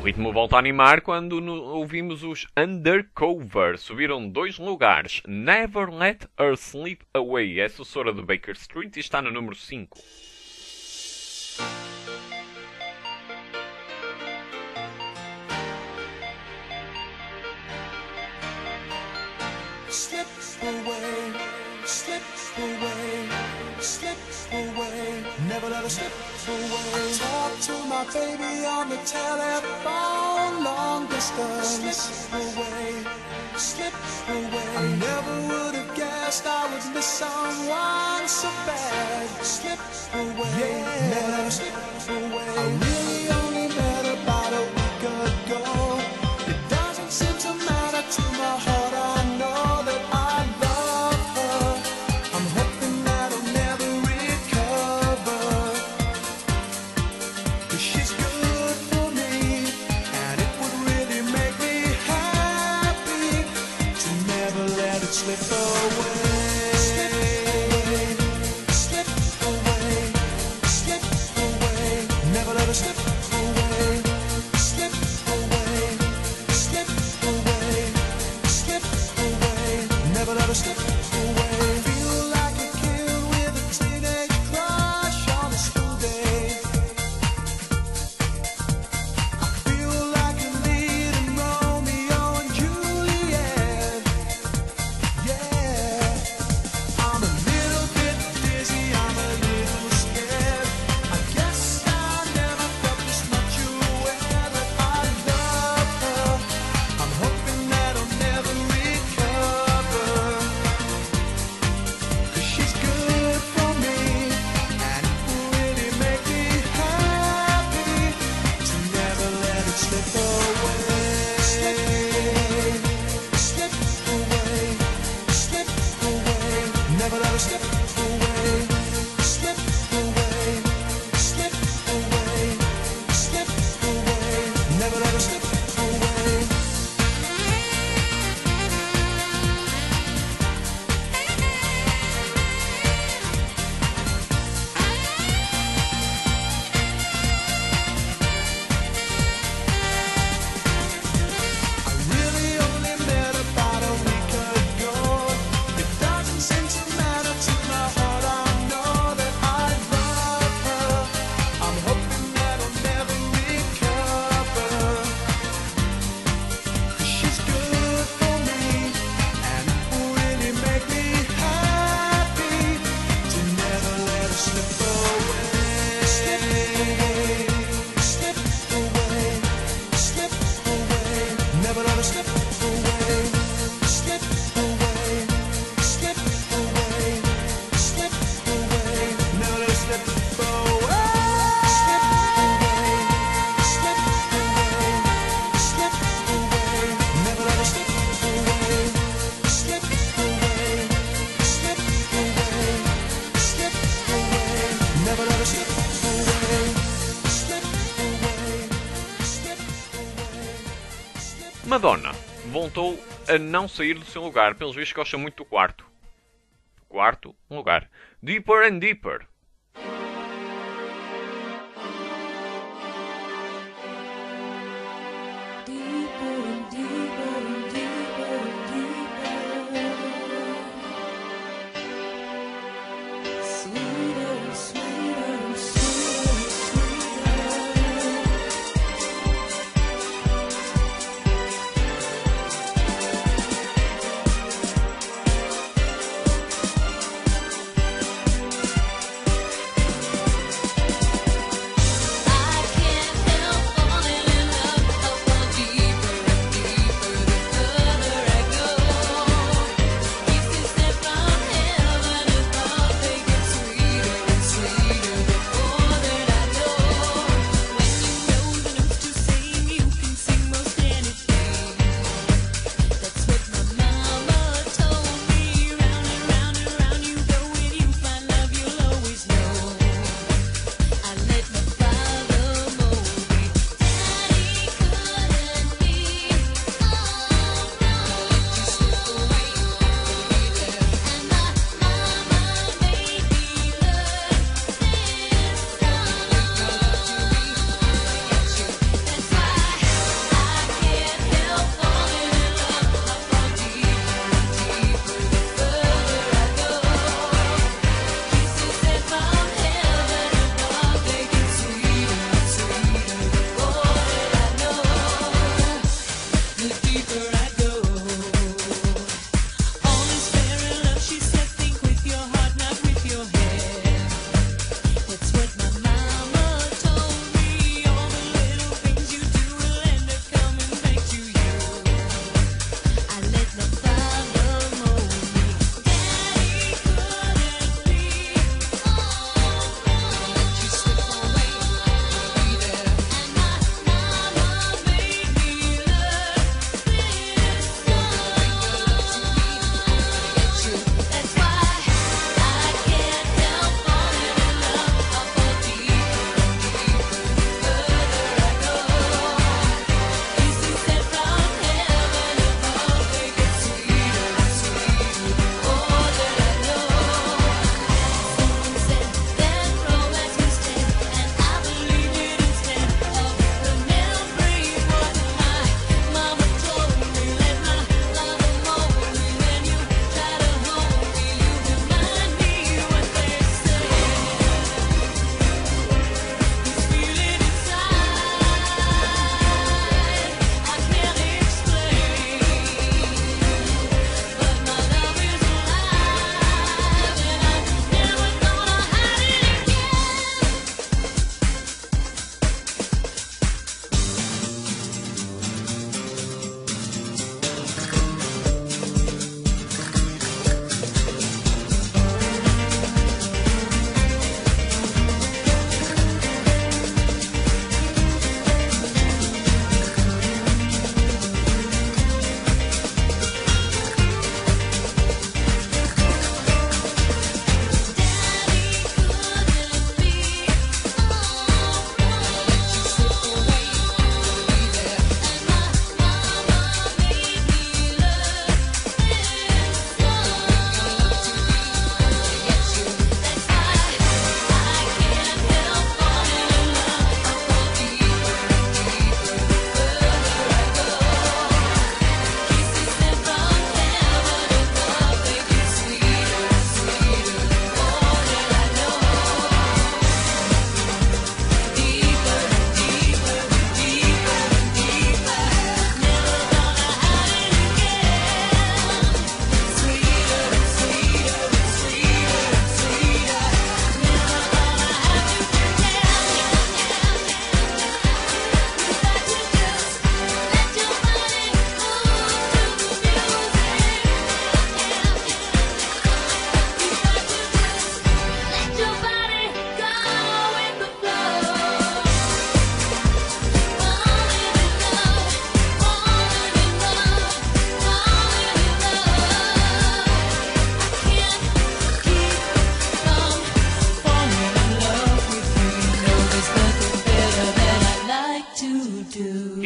ritmo volta a animar quando ouvimos os Undercover. Subiram 2 lugares. Never Let Her Slip Away é sucessora do Baker Street e está no número 5. Slip away, slip away, slip away. Never let her slip away. Talk to my baby on the telephone, long distance. Slip away, slip away. I never would have guessed I would miss someone so bad. Slip away, yeah. Never let her slip away. I really only met her about a week ago. It doesn't seem to matter to my heart. I know that I love her. I'm hoping that I'll never recover. 'Cause she's good for me, and it would really make me happy to never let it slip away. Slip away, slip away, never let it slip away. Slip away, slip away, slip away, never let it slip away. Feel like a kid with a teenage crush on a school day. I feel like a lead in Romeo and Juliet. Yeah, I'm a little bit dizzy, I'm a little scared. I guess I never felt this much aware that I love her. I'm hoping that I'll never recover. 'Cause she's good for me, and it will really make me happy to never let it slip away. Slip away, slip away, never let it slip away. Slip away, slip away, slip away, never let it slip away. I really only met about a week ago. It doesn't seem to matter to my heart. I know that I love her. I'm hoping that I'll never recover. 'Cause she's good for me, and it will really make me happy to never let her slip away. Slip away, slip away, slip away, never let her slip away. Slip away, slip away, slip away, never let her slip away. Slip away, slip away, slip away, never let her slip away. Slip away, slip away, slip away, never let her slip away. Slip away, slip away, slip. Madonna voltou a não sair do seu lugar. Pelos vistos gosta muito do quarto. Quarto lugar. Deeper and Deeper. Deeper and deeper and deeper and deeper. Sweeter and sweeter and sweeter and sweeter.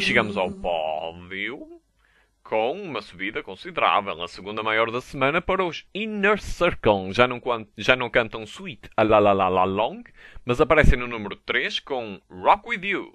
chegamos ao pódio com uma subida considerável, a segunda maior da semana para os Inner Circle. Já não cantam Sweet a la la la la long, mas aparecem no número 3 com Rock With You.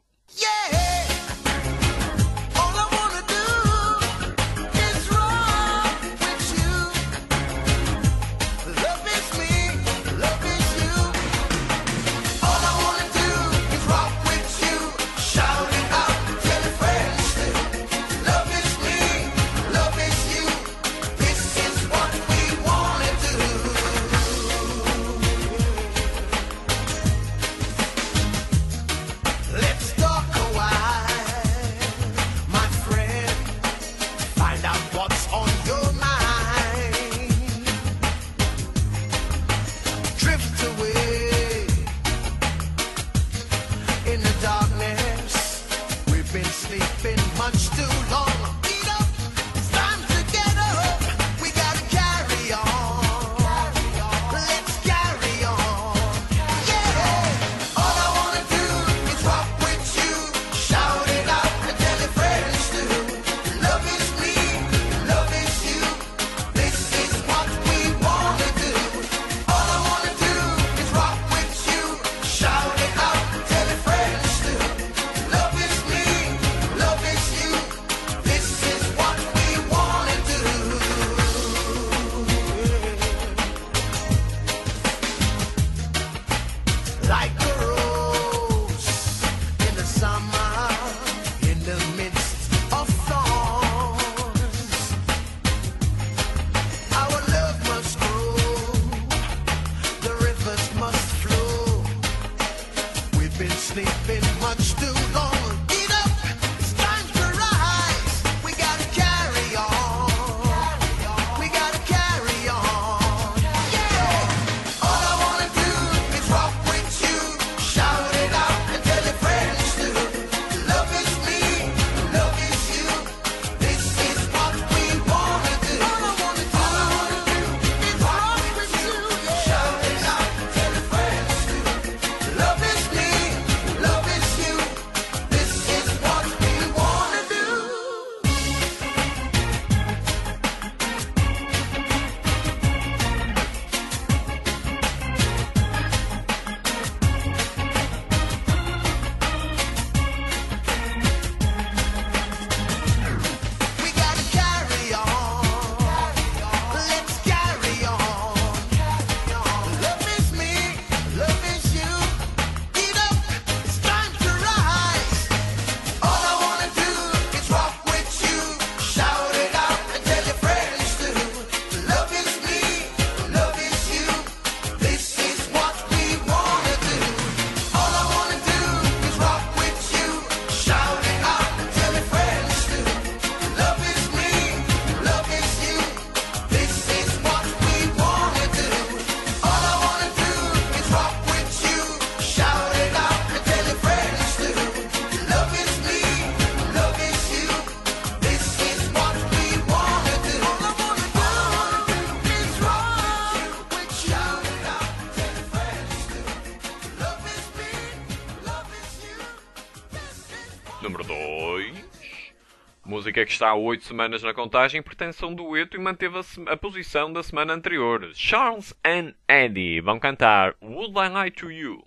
Número 2. Música que está há 8 semanas na contagem pertence a um dueto e manteve a posição da semana anterior. Charles and Eddie vão cantar Would I Lie to You?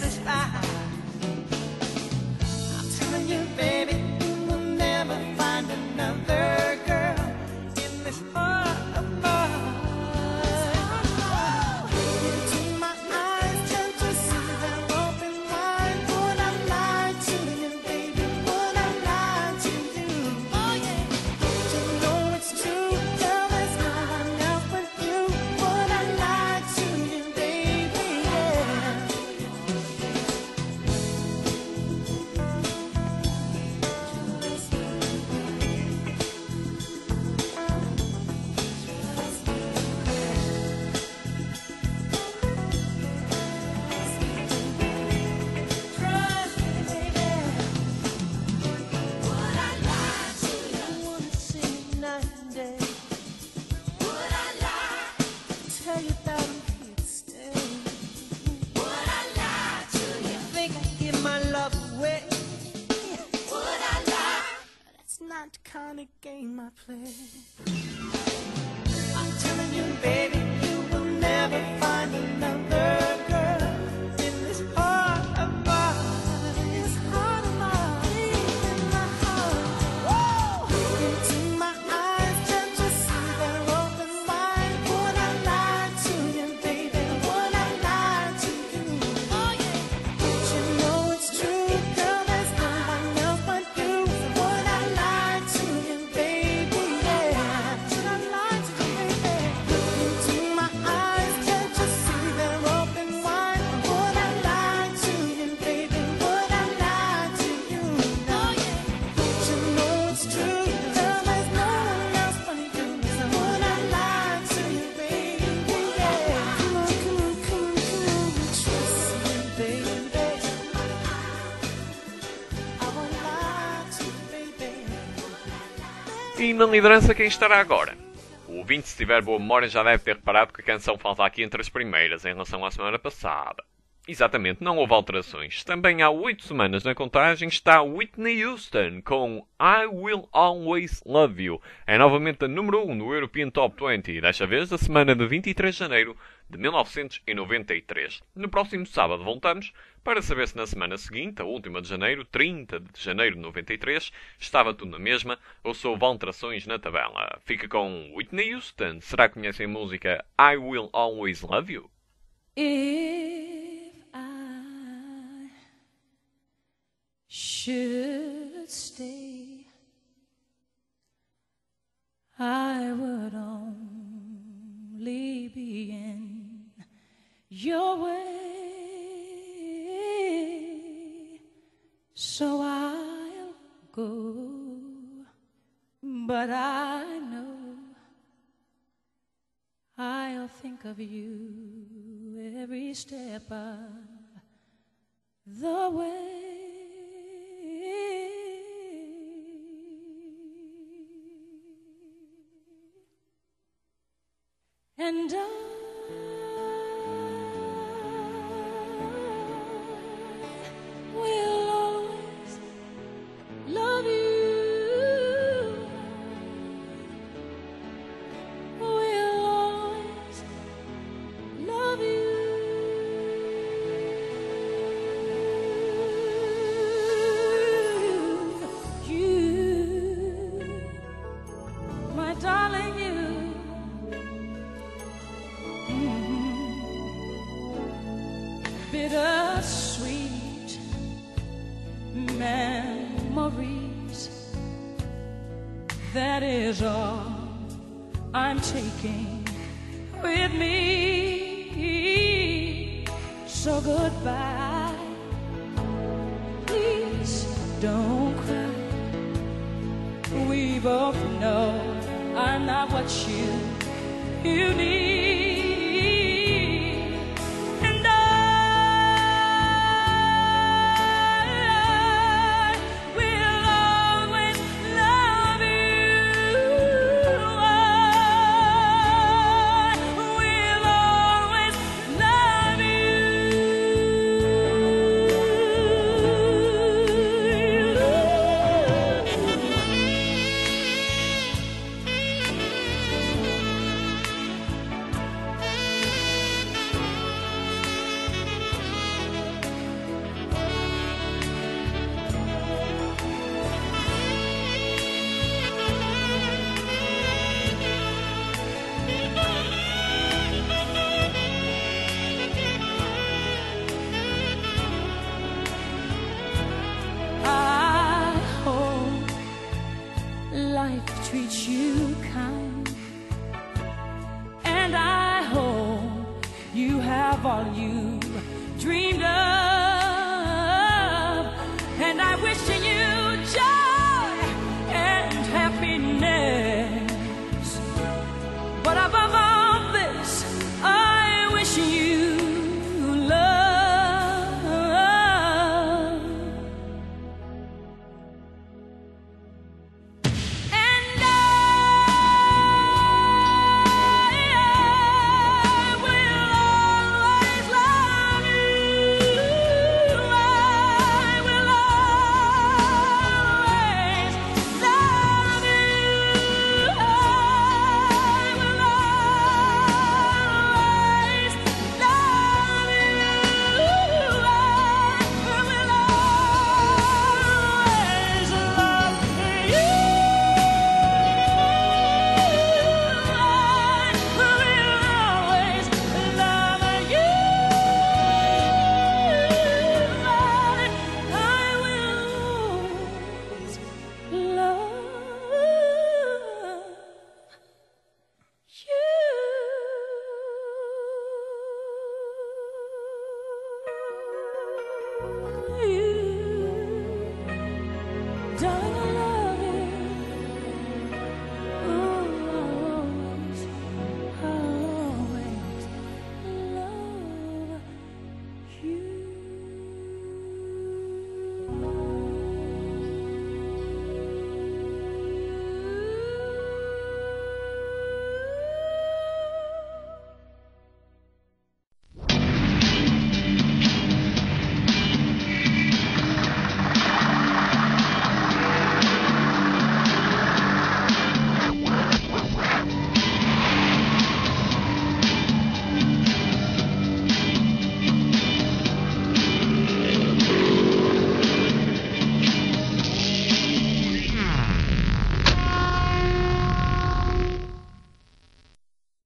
satisfied. I'm telling you, baby, you'll never find another girl in this heart of mine. Into my eyes, can't you see they're open wide? Would I lie to you, baby? Would I lie to you? Oh yeah. Don't you know it's true, girl? There's no one else but you. Would I lie to you, baby? Yeah. Trust me, baby. Would I lie to you? I wanna see you night and day. Would I lie? Tell you that I'm here to stay. Would I lie to you? Think I give my love away? Would I lie? That's not the kind of game I play. I'm telling you, baby, you will never find another girl in this heart of mine. This heart of mine, in my heart. Woo! Into my eyes, can't you see they're open wide? Would I lie to you, baby? Would I lie to you? Oh yeah. Don't you know it's true, girl? There's no one else but you. Would I lie to you, baby? Yeah. Should I lie to you, baby? Look into my eyes, can't you see they're open wide? Would I lie to you, baby? Would I lie to you? Oh yeah. Don't you know it's true, girl? There's no one else but you. So would I lie to you, baby? Yeah. Come on, come on, come on, come on. Trust me, baby. I won't lie to you, baby. E na liderança quem estará agora? O ouvinte, se tiver boa memória, já deve ter reparado que a canção falta aqui entre as primeiras em relação à semana passada. Exatamente, não houve alterações. Também há 8 semanas na contagem está Whitney Houston com I Will Always Love You. É novamente a número 1 no European Top 20, desta vez da semana de 23 de janeiro de 1993. No próximo sábado voltamos para saber se na semana seguinte, a última de janeiro, 30 de janeiro de 93, estava tudo na mesma ou se houve alterações na tabela. Fica com Whitney Houston. Será que conhecem a música I Will Always Love You? If I should stay, I would only be in your way, so I'll go, but I know I'll think of you every step of the way. And I will always love you. Will always love you. You, my darling, you. Bittersweet memories, that is all I'm taking with me. So goodbye, please don't cry. We both know I'm not what you need. And I will always love you. I will always love you. of all you dreamed of, and I wish you joy and happiness. But above all this, I wish you love. And I will always love you. I will always love you. I will always love you.